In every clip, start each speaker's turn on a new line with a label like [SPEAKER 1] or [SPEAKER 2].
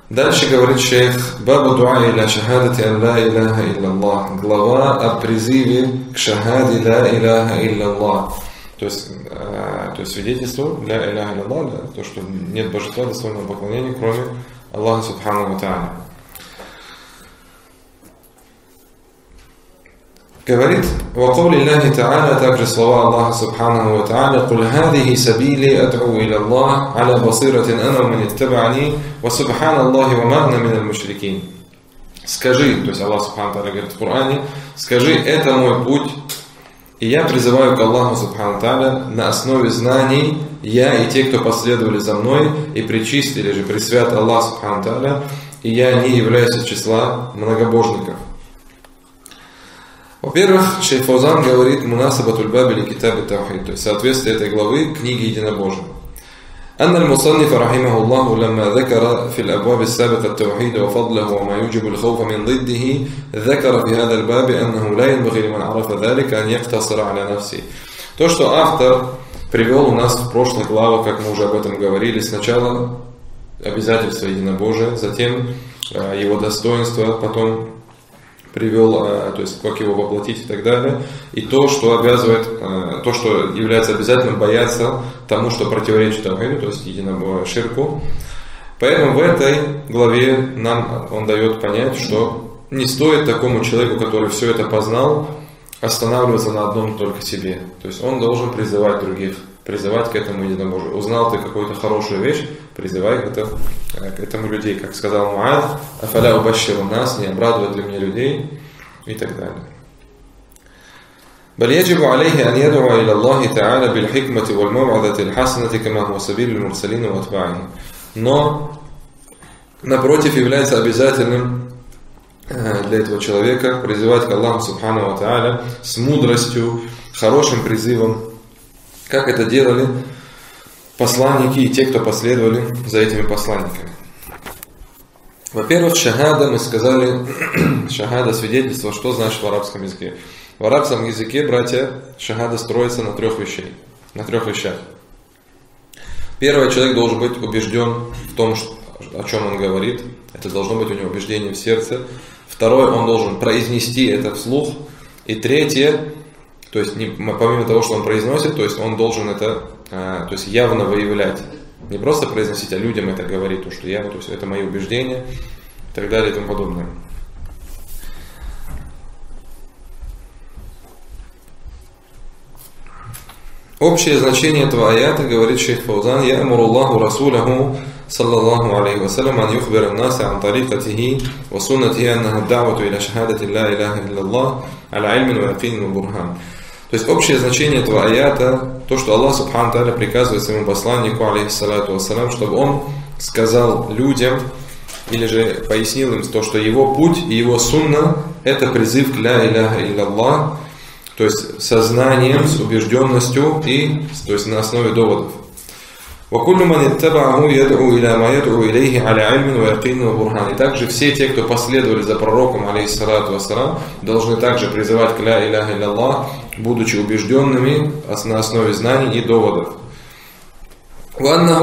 [SPEAKER 1] Дальше говорит шейх: Бабу дуа иля шахадати ан ла иляха илляллах. Глава о призыве к шахаде ла иляха илляллах. То есть свидетельству ля иляха илляллах, то, что нет божества достойного поклонения, кроме Аллаха субхану ва тааля. Говорит: وقول الله تعالى, также слова Аллаха субханаху ва тааля: قل هذه سبيلي أدعو إلى الله على بصيرة أنا ومن اتبعني وسبحان الله وما أنا من المشركين. Скажи, то есть Аллах субхану ва тааля говорит в Коране: скажи, это мой путь, и я призываю к Аллаху субхану ва тааля на основе знаний, я и те, кто последовали за мной и причистили же пресвят Аллах субхану ва тааля, и я не являюсь из числа многобожников. Во-первых, шейх Фаузан говорит: мунасабатуль баби ли китаби таухид, то есть соответствие этой главы книге единобожия. أن المصنف رحمه الله لما ذكر في الأبواب السابقة التوحيد وفضله وما يوجب الخوف من ضده ذكر في هذا الباب أنه لا ينبغي لمن عرف ذلك أن يقتصر على نفسه. То, что автор привел у нас в прошлых главах, как мы уже об этом говорили, сначала обязательства единобожия, затем его достоинства, потом привел, то есть как его воплотить и так далее, и то, что обязывает, то, что является обязательным, бояться тому, что противоречит таухиду, то есть единому ширку. Поэтому в этой главе нам он дает понять, что не стоит такому человеку, который все это познал, останавливаться на одном только себе. То есть он должен призывать других, призывать к этому единобожию. Узнал ты какую-то хорошую вещь, призывай к этому людей. Как сказал Муад: «Афаля убаширу нас», не обрадовать ли мне людей, и так далее. بل يجب عليه أن يدعو إلى الله تعالى بالحكمة والموعظة الحسنة كما هو سبيل المرسلين وأتباعهم. Но, напротив, является обязательным для этого человека призывать к Аллаху субхану ва тааля с мудростью, хорошим призывом, как это делали посланники и те, кто последовали за этими посланниками. Во-первых, шахада, мы сказали, шахада, свидетельство, что значит в арабском языке. В арабском языке, братья, шахада строится на трех вещах. Первый, человек должен быть убежден в том, о чем он говорит. Это должно быть у него убеждение в сердце. Второе, он должен произнести это вслух. И третье, то есть помимо того, что он произносит, то есть он должен это то есть явно выявлять. Не просто произносить, а людям это говорить, то что то есть это мои убеждения и так далее и тому подобное. Общее значение этого аята, говорит шейх Фаузан: «Я'муру Аллаху Расуляху саллаллаху алейхи ва саллям ан юхбира ан-наса ан тарикатихи ва суннатихи аннаха ад-да'вату иля шахадати ла иляха илляллах аля ильмин ва якинин ва бурхан». То есть общее значение этого аята, то, что Аллах субхану тааля приказывает своему посланнику, алейхиссалату вассалям, чтобы он сказал людям, или же пояснил им то, что его путь и его сунна – это призыв к ля иляха илляллах, то есть сознанием, с убежденностью и то есть на основе доводов. И также все те, кто последовали за пророком, алейхиссалату вассалам, должны также призывать к ля иляха илляллах, будучи убежденными на основе знаний и доводов. И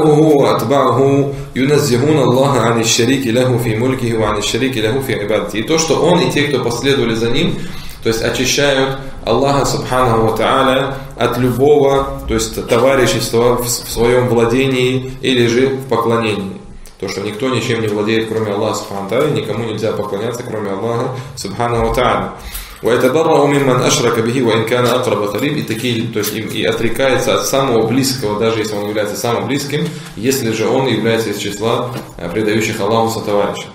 [SPEAKER 1] то, что он и те, кто последовали за ним, то есть очищают Аллаха субханаху ва тааля от любого, то есть товарищества в своем владении или же в поклонении. То, что никто ничем не владеет, кроме Аллаха субханаху ва тааля, никому нельзя поклоняться, кроме Аллаха субханаху ва тааля. И такие, то есть и отрекается от самого близкого, даже если он является самым близким, если же он является из числа предающих Аллаху сотоварищей.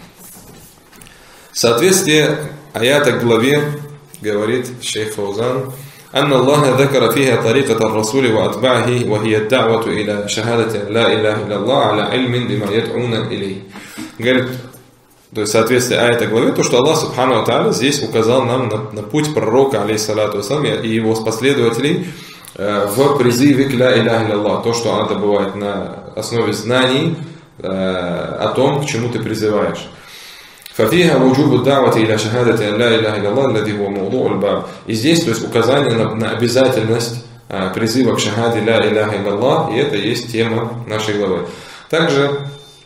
[SPEAKER 1] Соответствие аята к главе, говорит шейх Фаузан: «Анна Аллаха ذكر فيها طريقة الرسول وأتباعه وهي الدعوة إلى شهادة لا إله إلا الله على علم بما يدعون إليه». Говорит, то есть соответствие аята главе, то, что Аллах субхану ва тааля здесь указал нам на путь пророка, алейхиссалату вассалам, и его последователей в призыве к ля иляха илляллах. То, что это бывает на основе знаний о том, к чему ты призываешь. ففيها وجوب الدعوة إلى شهادة أن لا إله إلا الله الذي هو موضوع الباب. И здесь, то есть указание на обязательность призыва к шахаде ля иляха илляллах, и это есть тема нашей главы. Также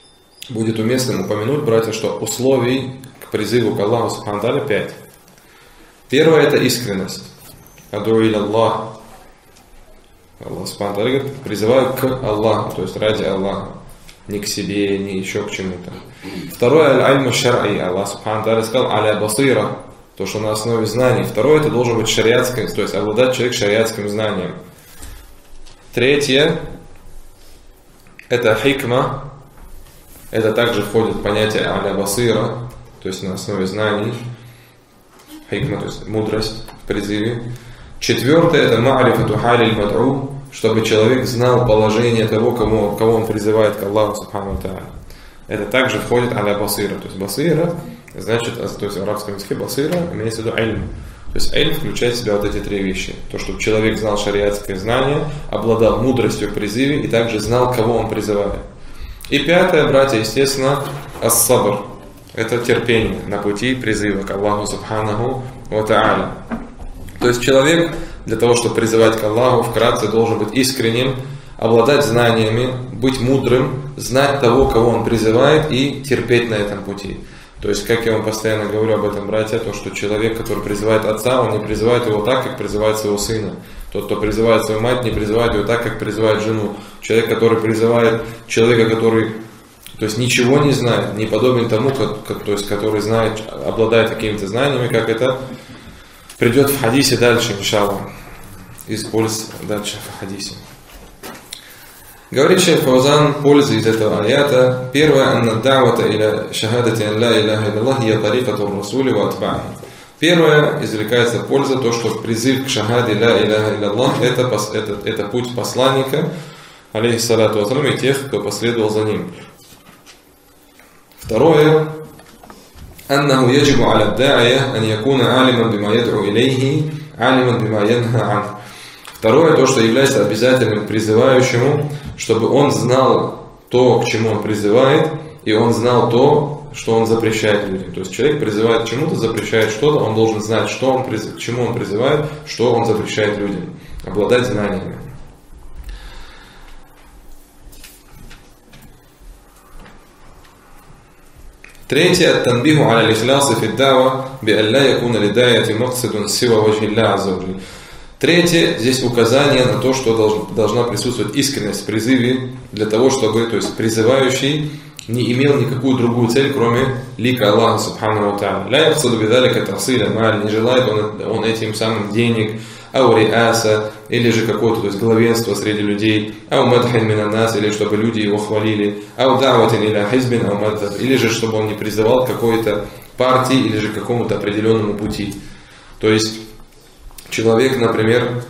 [SPEAKER 1] будет уместным упомянуть, братья, что условий к призыву к Аллаху Субхану ва Тааля 5. Первое – это искренность. Аду иля Аллах. Аллах Субхану ва Тааля говорит, призываю к Аллаху, то есть ради Аллаха. Не к себе, не еще к чему-то. Второе – аль-альму шар'и. Аллах Субхану ва Тааля сказал аля басира, то, что на основе знаний. Второе – это должен быть шариатским, то есть обладать человек шариатским знанием. Третье – это хикма. Это также входит в понятие аля басира, то есть на основе знаний. Хикма, то есть мудрость в призыве. Четвертое – это ма'рифату халиль мад'у, чтобы человек знал положение того, кого он призывает к Аллаху Субхану ва Тааля. Это также входит аля басира. То есть басира, значит, то есть в арабском языке басира имеется в виду ильм. То есть ильм включает в себя вот эти три вещи. То, чтобы человек знал шариатское знание, обладал мудростью в призыве и также знал, кого он призывает. И пятое, братья, естественно, ас-сабр. Это терпение на пути призыва к Аллаху Субханаху ва Тааля. То есть человек для того, чтобы призывать к Аллаху, вкратце должен быть искренним, обладать знаниями, быть мудрым, знать того, кого он призывает и терпеть на этом пути. То есть, как я вам постоянно говорю об этом, братья, то, что человек, который призывает отца, он не призывает его так, как призывает своего сына. Тот, кто призывает свою мать, не призывает ее так, как призывает жену. Человек, который призывает человека, который, то есть, ничего не знает, не подобен тому, то есть, который знает, обладает какими-то знаниями, как это придет в хадисе дальше, иншаллах. Используется дальше в хадисе. Говорит шейх Фаузан, польза из этого аята. Первое, анна да'вата иля шахадати ан ла иляха илlallah хия тарикату расули ва атба'и. Первое, извлекается польза, то, что призыв к шахаде ла иляха илlallah это путь посланника, алейхиссалату вассалям, и тех, кто последовал за ним. Второе, аннаху яджибу аля да'ия ан якуна алиман бима яд'у илейхи, алиман бима янха ан. Второе, то, что является обязательным призывающему, чтобы он знал то, к чему он призывает, и он знал то, что он запрещает людям. То есть человек призывает к чему-то, запрещает что-то, он должен знать, к чему он призывает, что он запрещает людям. Обладать знаниями. Третье, танбиху аля лихлясы фи д'ава би алла якуна лидаяти мақсадун сива ваджхи Аллах азза ва джалля. Третье, здесь указание на то, что должна присутствовать искренность в призыве для того, чтобы, то есть призывающий не имел никакую другую цель, кроме лика Аллаха Субхану ва Тааля. Ля яхсаду бидалика тахсиля маль, не желает он этим самым денег, ау риаса, или же какое-то, то есть главенство среди людей, ау мадхин минан нас, или чтобы люди его хвалили, ау да'ватин иля хизбин, ау мадхаб, или же чтобы он не призывал к какой-то партии, или же к какому-то определенному пути. То есть человек, например,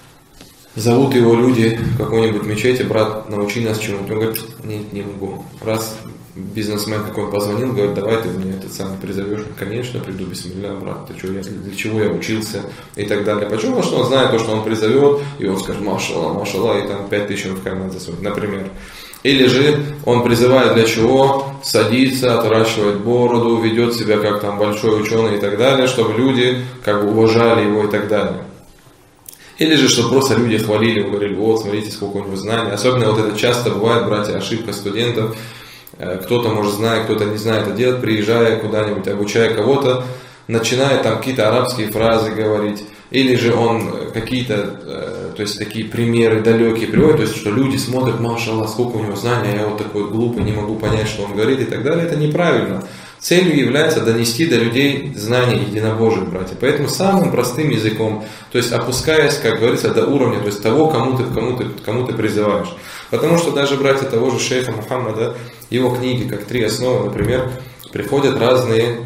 [SPEAKER 1] зовут его люди в какой-нибудь мечети, брат, научи нас чему-то. Он говорит, нет, не могу. Раз бизнесмен какой позвонил, говорит, давай ты мне этот самый призовешь. Конечно, приду, бисмилля, брат, ты что, для чего я учился и так далее. Почему? Потому что он знает то, что он призовет, и он скажет, машалла, и там 5000 он в карман засунет, например. Или же он призывает для чего? Садится, отращивает бороду, ведет себя как там большой ученый и так далее, чтобы люди как бы уважали его и так далее. Или же, чтобы просто люди хвалили, говорили, вот, смотрите, сколько у него знаний. Особенно вот это часто бывает, братья, ошибка студентов. Кто-то, может, знает, кто-то не знает это делать, приезжая куда-нибудь, обучая кого-то, начинает там какие-то арабские фразы говорить. Или же он какие-то, то есть такие примеры далекие приводит, то есть что люди смотрят, машаллах, сколько у него знаний, а я вот такой глупый, не могу понять, что он говорит и так далее. Это неправильно. Целью является донести до людей знания единобожия, братья. Поэтому самым простым языком, то есть опускаясь, как говорится, до уровня, то есть того, кому ты призываешь. Потому что даже, братья, того же шейха Мухаммада, его книги, как «Три основы», например, приходят разные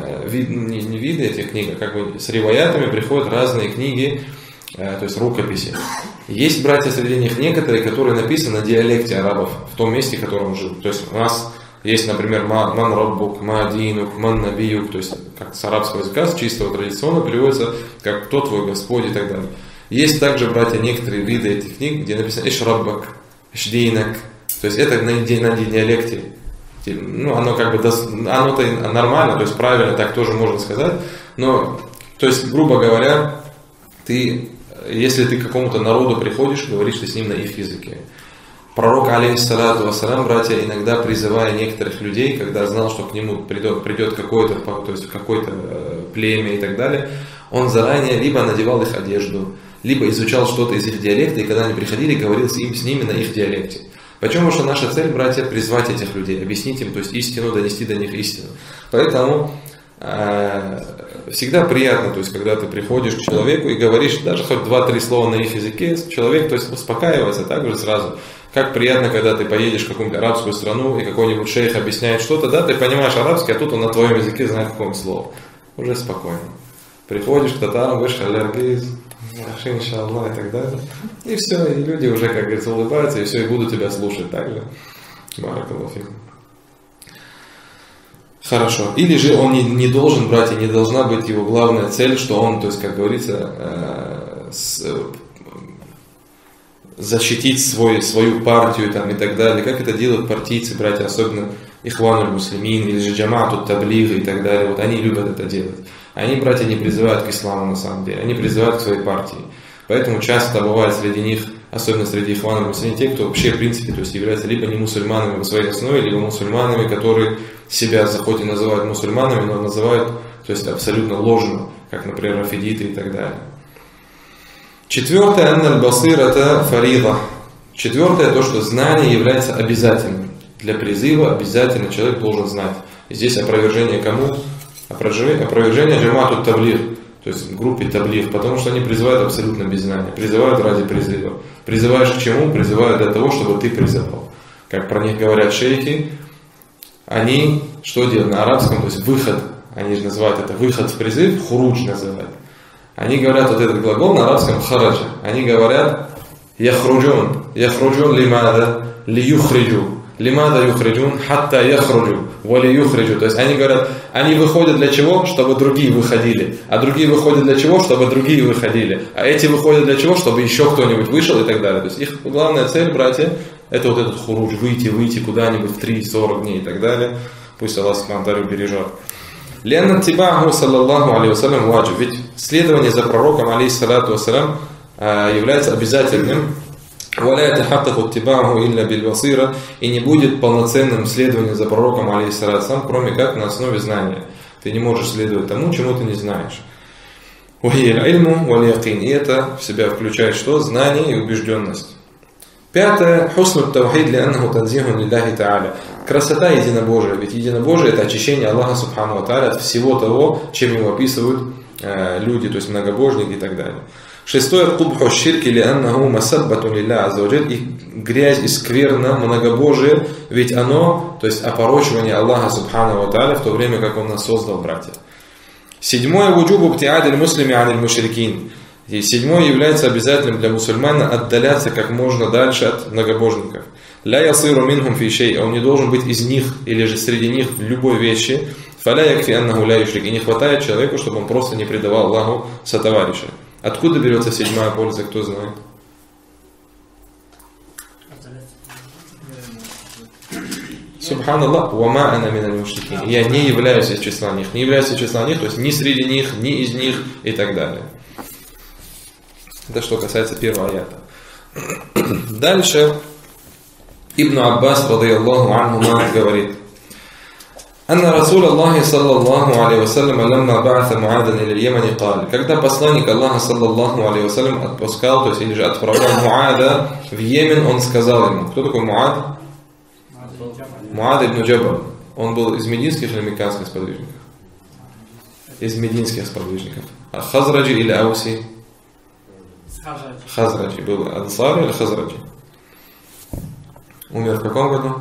[SPEAKER 1] не виды этих книг, а как бы с риваятами приходят разные книги, то есть рукописи. Есть, братья, среди них некоторые, которые написаны на диалекте арабов, в том месте, в котором он жил. То есть у нас есть, например, «Ман раббук», «Ма динук», «Ман набиюк», то есть как с арабского языка, с чистого традиционно переводится как «Кто твой Господь» и так далее. Есть также, братья, некоторые виды этих книг, где написано «Иш раббак», «Иш-динак», то есть это на диалекте. Ну, оно как бы, оно-то нормально, то есть правильно, так тоже можно сказать, но, то есть, грубо говоря, если ты к какому-то народу приходишь, говоришь ты с ним на их языке. Пророк, алейхиссалату вассалям, братья, иногда призывая некоторых людей, когда знал, что к нему придет какое-то племя и так далее, он заранее либо надевал их одежду, либо изучал что-то из их диалекта, и когда они приходили, говорил с ними на их диалекте. Почему? Что наша цель, братья, призвать этих людей, объяснить им, то есть истину, донести до них истину. Поэтому всегда приятно, то есть когда ты приходишь к человеку и говоришь даже хоть 2-3 слова на их языке, человек, то есть успокаивается так же сразу. Как приятно, когда ты поедешь в какую-нибудь арабскую страну и какой-нибудь шейх объясняет что-то, да, ты понимаешь арабский, а тут он на твоем языке знает какое-нибудь слово. Уже спокойно. Приходишь к татарам, говоришь халяргиз, иншаллах и так далее. И все, и люди уже, как говорится, улыбаются, и все, и будут тебя слушать так же. Баракаллаху фикум. Хорошо. Или же он не должен брать, и не должна быть его главная цель, что он, то есть, как говорится, защитить свою партию там, и так далее. Как это делают партийцы, братья, особенно Ихван аль-Муслимин, или же Джамаату Таблиг и так далее. Вот они любят это делать. Они, братья, не призывают к исламу на самом деле, они призывают к своей партии. Поэтому часто бывает среди них, особенно среди Ихван аль-Муслимин, те, кто вообще, в принципе, то есть являются либо не мусульманами в своей основе, либо мусульманами, которые себя хоть и называют мусульманами, но называют, то есть абсолютно ложно, как, например, рафидиты и так далее. Четвертое, анна аль-басирата фарида. Четвертое, то, что знание является обязательным. Для призыва обязательно человек должен знать. И здесь опровержение кому? Опровержение Джамаату Таблиг, то есть в группе Таблиг, потому что они призывают абсолютно без знания, призывают ради призыва. Призываешь к чему? Призывают для того, чтобы ты призывал. Как про них говорят шейхи, они что делают на арабском, то есть выход, они же называют это выход в призыв, хурудж называют. Они говорят вот этот глагол на арабском хараджа. Они говорят яхруджун лимада лиюхриджу. Лимада юхриджун хатта яхруджу вали юхриджу. То есть они говорят, они выходят для чего? Чтобы другие выходили. А другие выходят для чего? Чтобы другие выходили. А эти выходят для чего? Чтобы еще кто-нибудь вышел и так далее. То есть их главная цель, братья, это вот этот хурудж, выйти куда-нибудь в 3-40 дней и так далее. Пусть Аллах субхану бережет. Лянна тибаху саллаллаху алейхи вассалям ваджиб. Ведь следование за пророком алейхиссалату вассалям является обязательным. Валя тахаттаху тибаху илля биль басира. И не будет полноценным следованием за пророком алейхиссалату вассалям, кроме как на основе знания. Ты не можешь следовать тому, чему ты не знаешь. И это в себя включает что? Знание и убежденность. Пятое. Хусну таухид лианнаху танзихун лилляхи та'аля. Красота единобожия. Ведь единобожие это очищение Аллаха субхану ва та'аля от всего того, чем его описывают люди, то есть многобожники и так далее. Шестое. Кубху ширки лианнаху масаббатун лилля азза ва джаль. И грязь и скверна многобожие, ведь оно, то есть опорочивание Аллаха субхану ва та'аля в то время, как Он нас создал, братья. Седьмое. Вуджубу птиадиль муслими аниль мушрикин. И седьмое является обязательным для мусульмана отдаляться как можно дальше от многобожников. Ля ясиру минхум фи шей, он не должен быть из них или же среди них в любой вещи. Фаля якфи аннаху ля юшрик, и не хватает человеку, чтобы он просто не предавал Аллаху сотоварища. Откуда берется седьмая польза, кто знает? Субханаллах, вама ана миналь мушрикин. Я не являюсь из числа них, не являюсь из числа них, то есть ни среди них, ни из них и так далее. Это что касается первого аята. Дальше Ибн Аббас радийаллаху анхума говорит: Анна Расул Аллахи саллаллаху алейхи вассалям ламма ба'атha Муадан иля Йемани каль. Когда посланник Аллаха саллаллаху алейхи вассалям отпускал, то есть или же отправлял Муада в Йемен, он сказал ему: кто такой Муад? Муад ибн Джабаль. Он был из мединских или мекканских сподвижников? Из мединских сподвижников. А Хазраджи или Ауси? Хазраджи. Был Ансари или Хазраджи? Умер в каком году?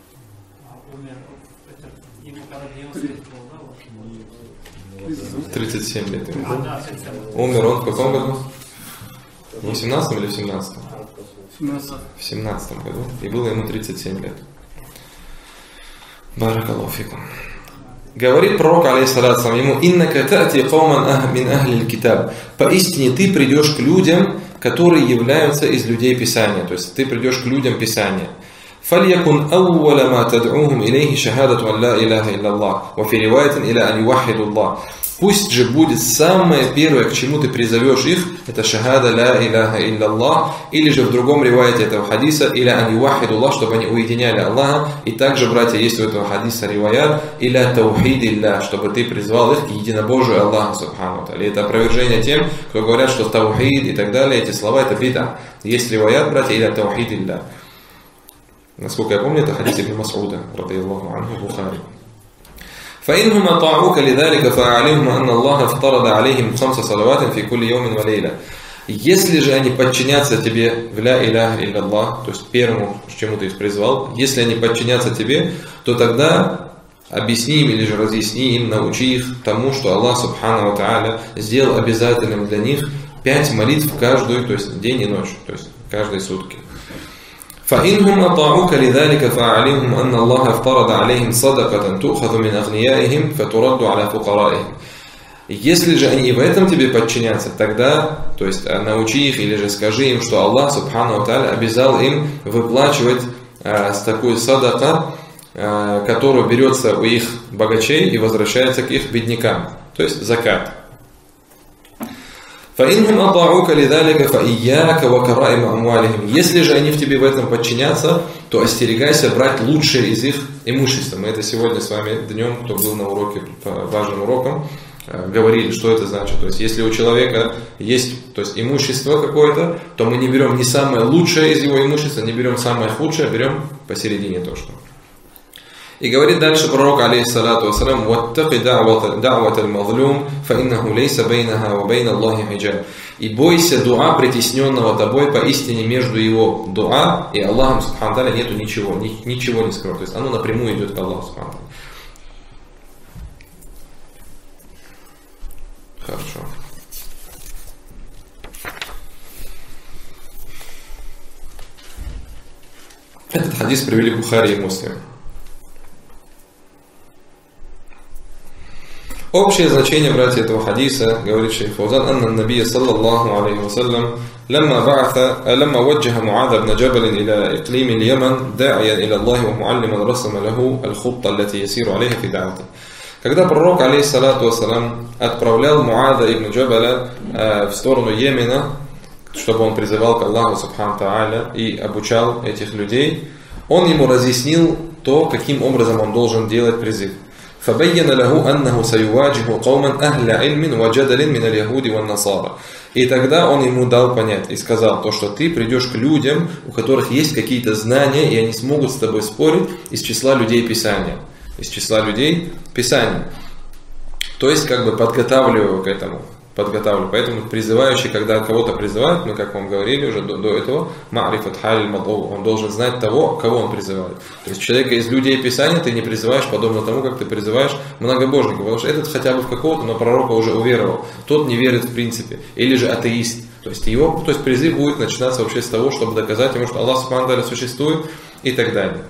[SPEAKER 1] В 37 лет ему было. Умер он в каком году? В 18 или в 17? В 17 году. И было ему 37 лет. Баракаллаху фикум. Говорит пророк, алейхиссалату вассалам, ему: «Иннака та'ти кауман мин ахлил китаб». Поистине ты придешь к людям, которые являются из людей Писания. То есть ты придешь к людям Писания. فليكن أول ما تدعوهم إليه شهادة أن لا إله إلا الله وفي رواية إلى أن يوحدوا الله. Пусть же будет самое первое, к чему ты призовешь их, это шахада ла иляха илля, или же в другом риваяте этого хадиса, или ан ювахиду Аллах, чтобы они уединяли Аллаха. И также, братья, есть у этого хадиса риваят, иля таухид илля, чтобы ты призвал их к единобожию Аллаха, субхану ва. Это опровержение тем, кто говорят, что таухид и так далее, эти слова это бида. Есть риваят, братья, иля таухид илля. Насколько я помню, это хадис ибн Мас'уда, радийаллаху анху, Бухари. فإنهم أطاعوك لذلك فأعلمهم أن الله افترض عليهم 5 صلوات في كل يوم وليلة. Если же они подчинятся тебе в ля иляха илляллах, то есть первому, к чему ты их призвал, если они подчинятся тебе, то тогда объясни им или же разъясни им, научи их тому, что Аллах субхану ва тааля сделал обязательным для них 5 молитв каждую, то есть день и ночь, то есть каждые сутки. فإنهم أطاعوك لذلك فأعلمهم أن الله افترض عليهم صدقة تؤخذ من أغنيائهم فترد على فقرائهم. Если же они в этом тебе подчинятся, тогда, то есть научи их или же скажи им, что Аллах субхану ва тааля обязал им выплачивать с такой садака, которая берется у их богачей и возвращается к их беднякам, то есть закат. فإنهم أطاعوك لذلك فإياك وكرائم أموالهم. Если же они в тебе в этом подчинятся, то остерегайся брать лучшее из их имущества. Мы это сегодня с вами днем, кто был на уроке по важным урокам, говорили, что это значит. То есть, если у человека есть, то есть, имущество какое-то, то мы не берем не самое лучшее из его имущества, не берем самое худшее, берем посередине то, что. И говорит дальше пророк, алейхиссалату вассалям, «Ваттaqи да'ват аль-мазлум, фаиннаху лейса бейнаха ва бейна Аллахи хиджаб». И бойся дуа притесненного тобой, поистине между его дуа и Аллахом субхану тааля нету ничего, ничего не скрыто. То есть оно напрямую идет к Аллаху субхану тааля. Хорошо. Этот хадис привели Бухари и Муслим. Общее значение, братья, этого хадиса, говорит шейх Фаузан, анна набия саллаллаху алейхи вассалям, لما وجه معاذ بن جبل إلى إقليم اليمن داعيا إلى الله ومعلما رسم له الخطة التي يسير عليها في دعوته. Когда пророк, алейхиссалату вассалам, отправлял Муада ибн Джабаля в сторону Йемена, чтобы он призывал к Аллаху субхану тааля и обучал этих людей, он ему разъяснил то, каким образом он должен делать призыв. فبين له أنه سيواجه قوما أهل علم وجدل من اليهود والنصارى. И тогда он ему дал понять и сказал то, что ты придешь к людям, у которых есть какие-то знания, и они смогут с тобой спорить из числа людей Писания. Из числа людей Писания. То есть, как бы подготавливаю к этому. Поэтому призывающий, когда кого-то призывает, мы, как вам говорили уже до этого, ма'рифат халь мад'у, он должен знать того, кого он призывает. То есть человека из людей Писания ты не призываешь подобно тому, как ты призываешь многобожников, потому что этот хотя бы в какого-то, но пророка уже уверовал, тот не верит в принципе, или же атеист. То есть призыв будет начинаться вообще с того, чтобы доказать ему, что Аллах субхану тааля существует и так далее.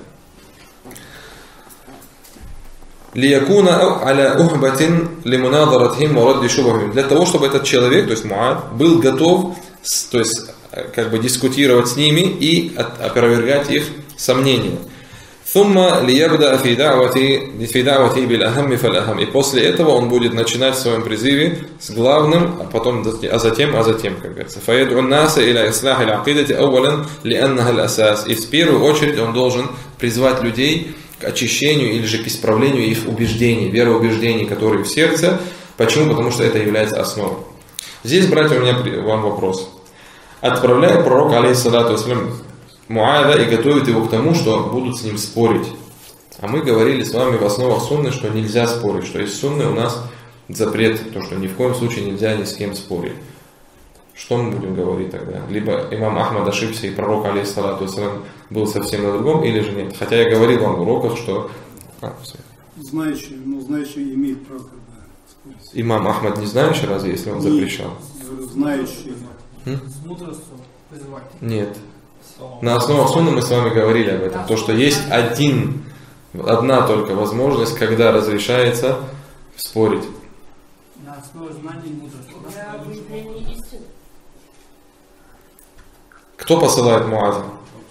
[SPEAKER 1] Лиякуна аля ухбатин лимунадhaратхим ва радди шубахим. Для того, чтобы этот человек, то есть Муад, был готов, то есть как бы дискутировать с ними и опровергать их сомнения. Thumma лиябда фи да'вати бил ахамми фал ахам. И после этого он будет начинать в своем призыве с главным, а затем, как говорится. Фаяд'у ан-наса иля ислахи аль-акидати аввалан ли'аннаха аль-асас. И в первую очередь он должен призвать людей к очищению или же к исправлению их убеждений, вероубеждений, которые в сердце. Почему? Потому что это является основой. Здесь, братья, у меня вам вопрос. Отправляет пророк, алейхиссалату вассалям, Муада и готовит его к тому, что будут с ним спорить. А мы говорили с вами в основах сунны, что нельзя спорить, что из сунны у нас запрет, то, что ни в коем случае нельзя ни с кем спорить. Что мы будем говорить тогда? Либо имам Ахмад ошибся и пророк, алейхиссалату вассалям, был совсем на другом, или же нет? Хотя я говорил вам в уроках, что...
[SPEAKER 2] Знающий имеет право спорить.
[SPEAKER 1] Имам Ахмад не знающий, разве, если он запрещал?
[SPEAKER 2] Знающий.
[SPEAKER 3] С мудростью призывать.
[SPEAKER 1] Нет. На основах сунны мы с вами говорили об этом. То, что есть одна только возможность, когда разрешается спорить.
[SPEAKER 3] На основе знаний и мудрости.
[SPEAKER 1] Кто посылает Муаза?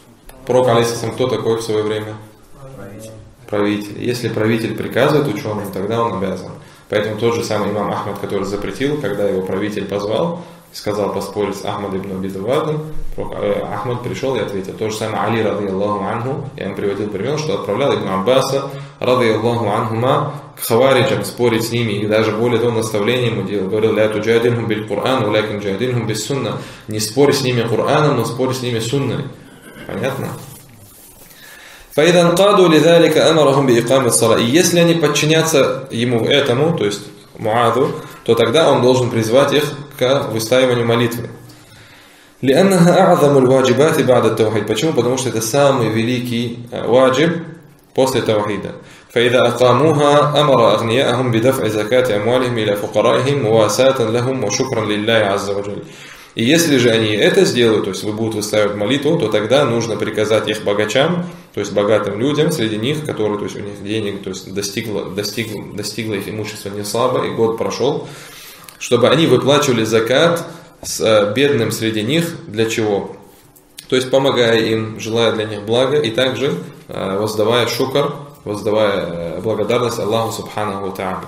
[SPEAKER 1] Пророк, алейхиссалям, кто такой в свое время? Правитель. Если правитель приказывает ученым, тогда он обязан. Поэтому тот же самый имам Ахмад, который запретил, когда его правитель позвал, сказал поспорить с Ахмад ибн Аби Дувадом, Ахмад пришел и ответил. То же самое Али, рады Аллаху анху, я им приводил пример, что отправлял Ибн Аббаса, рады Аллаху анхума, к хавариджам, спорить с ними, и даже более того, наставление ему делал. Говорил, ля туджадильхум биль Кур'ан, улякин джадильхум бис сунна. Не спорь с ними Кур'аном, но спорь с ними сунной. Понятно? فإذا انقادوا لذلك أمرهم بإقامة الصلاة. И если они подчинятся ему этому, то есть Муаду, то тогда он должен призвать их к выстаиванию молитвы. لأنها أعظم الواجبات بعد التوحيد. Почему? Потому что это самый великий ваджиб после тавхида. فإذا أقاموها أمر أغنياءهم بدفع زكاة أموالهم إلى فقرائهم مواساة لهم وشكرا لله عز وجل. И если же они это сделают, то есть вы будут выстаивать молитву, то тогда нужно приказать их богачам, то есть богатым людям среди них, которые, то есть у них денег, то есть достигло их имущество не слабо, и год прошел, чтобы они выплачивали закат с бедным среди них. Для чего? То есть помогая им, желая для них блага, и также воздавая шукр, воздавая благодарность Аллаху Субханаху ва Тааля.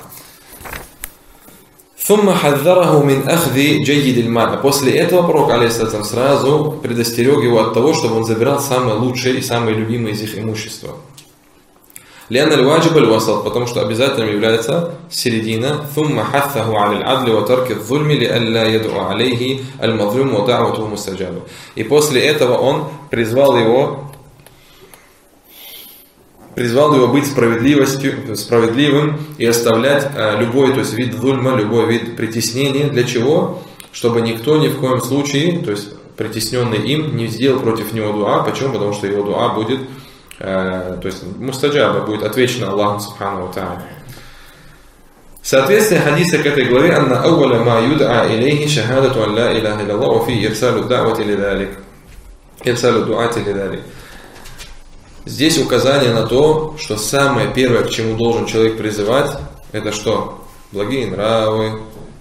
[SPEAKER 1] После этого пророк, алейхиссалям, сразу предостерег его от того, чтобы он забирал самое лучшее и самое любимое из их имущества. Потому что обязательным является середина. И после этого он призвал его быть справедливым и оставлять любой, то есть вид зульма, любой вид притеснения. Для чего? Чтобы никто ни в коем случае, то есть притесненный им, не сделал против него дуа. Почему? Потому что его дуа будет, то есть мустаджаба, будет отвечена Аллаху Субхану ва Тааля. Соответствие хадиса к этой главе: «Анна ауаля ма юд'a илейхи шахадату ан ла илаха илляллах ва фи ирсалу дуати лидалик». Здесь указание на то, что самое первое, к чему должен человек призывать, это что? Благие нравы.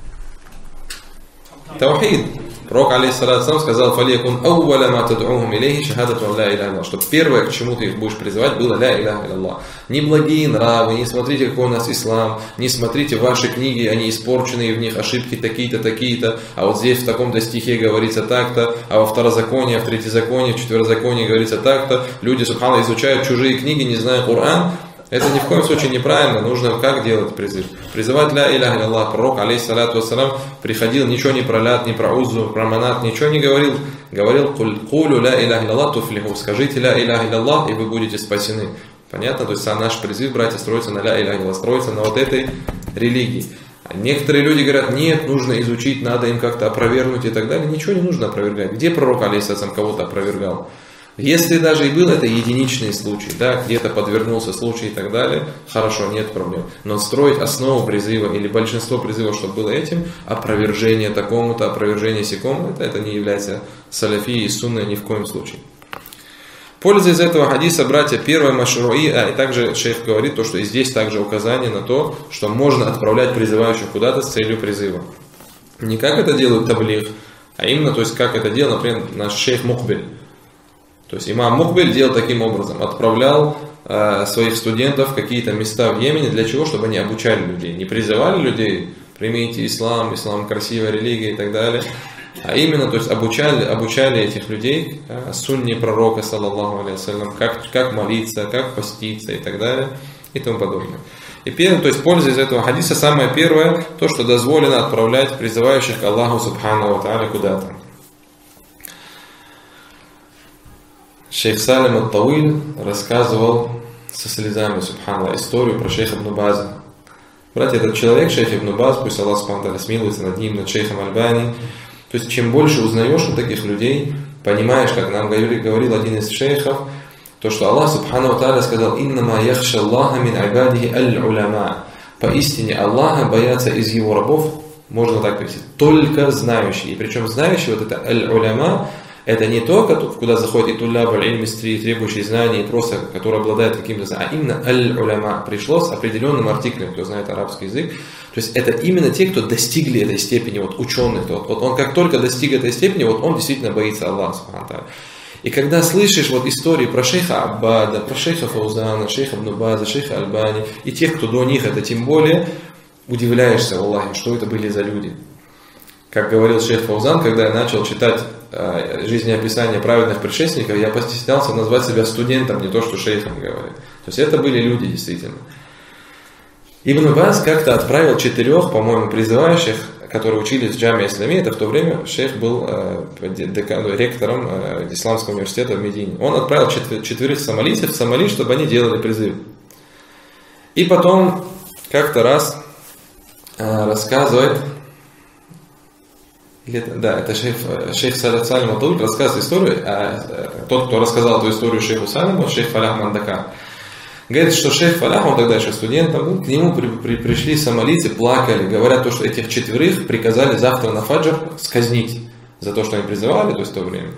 [SPEAKER 1] Таухид. Пророк, алейхиссалям, сказал: «Фалиякун ауваля ма тад'ухум илейхи шахадату ан ла илаха илляллах». Чтобы первое, к чему ты их будешь призывать, было ля илаха илляллах. Не благие нравы, не смотрите, какой у нас ислам, не смотрите ваши книги, они испорчены, и в них ошибки такие-то, такие-то, а вот здесь в таком-то стихе говорится так-то, а во второзаконии, в третьезаконии, в четверозаконии говорится так-то. Люди, субхана, изучают чужие книги, не зная Коран. Это ни в коем случае неправильно. Нужно как делать призыв? Призывать ля иляха илляллах. Пророк, алейхиссалату вассалам, приходил, ничего не про лят, не про узу, про манат, ничего не говорил. Говорил: «Кулю ля иляха илляллах туфлиху». Скажите ля иляха илляллах, и вы будете спасены. Понятно? То есть сам наш призыв, братья, строится на ля иляха илляллах, строится на вот этой религии. Некоторые люди говорят: нет, нужно изучить, надо им как-то опровергнуть и так далее. Ничего не нужно опровергать. Где пророк, алейхиссалям, кого-то опровергал? Если даже и был, это единичный случай, да, где-то подвернулся случай и так далее, хорошо, нет проблем. Но строить основу призыва или большинство призывов, чтобы было этим, опровержение такому-то, опровержение сякому, это не является салафией и сунной ни в коем случае. Пользуясь из этого хадиса, братья, первое машруи, и также шейх говорит, то, что и здесь также указание на то, что можно отправлять призывающих куда-то с целью призыва. Не как это делают таблиг, а именно, то есть как это делал, например, наш шейх Мукбель. То есть имам Мукбель делал таким образом: отправлял своих студентов в какие-то места в Йемене. Для чего? Чтобы они обучали людей. Не призывали людей: примите ислам, ислам красивая религия и так далее. А именно, то есть обучали этих людей сунне пророка, саллаллаху алейхи вассалям, как молиться, как поститься и так далее и тому подобное. И первое, то есть польза из этого хадиса, самое первое, то, что дозволено отправлять призывающих к Аллаху Субхану ва Тааля куда-то. Шейх Салим ат-Тауиль рассказывал со слезами, субханаллах, историю про шейха Ибн База. Братья, этот человек, шейх Ибн Баз, пусть Аллах субхану ва тааля смилуется над ним, над шейхом Альбани. То есть, чем больше узнаешь у таких людей, понимаешь, как нам говорил один из шейхов, то, что Аллах субхану ва тааля сказал: «Иннама яхша Аллаха мин айбадихи аль-уляма». Поистине Аллаха боятся из его рабов, можно так перевести, только знающие. И причем знающие, вот это аль-уляма, это не то, куда заходит и тулляб аль-илм, требующий знаний, просто который обладает каким-то знанием, а именно аль-уляма. Пришло с определенным артиклем, кто знает арабский язык. То есть это именно те, кто достигли этой степени, вот ученые. Вот он как только достиг этой степени, вот он действительно боится Аллаха. И когда слышишь вот истории про шейха Аббада, про шейха Фаузана, шейха Ибн База, шейха Альбани, и тех, кто до них, это тем более, удивляешься, Аллахе, что это были за люди. Как говорил шейх Фаузан, когда я начал читать жизнеописание праведных предшественников, я постеснялся назвать себя студентом, не то что шейхом говорит. То есть это были люди действительно. Ибн Баз как-то отправил 4, по-моему, призывающих, которые учились в Джаме Ислами, это в то время шейх был ректором Исламского университета в Медине. Он отправил 4 сомалийцев в Сомали, чтобы они делали призыв. И потом как-то раз рассказывает, это шейх Салим Атауль рассказывает историю, тот, кто рассказал эту историю шейху Салиму, шейх Фалях Мандакар. Говорит, что шейх Фалях, он тогда еще студентом был, к нему пришли сомалийцы, плакали, говорят, то, что этих 4 приказали завтра на фаджр сказнить за то, что они призывали, то есть в то время.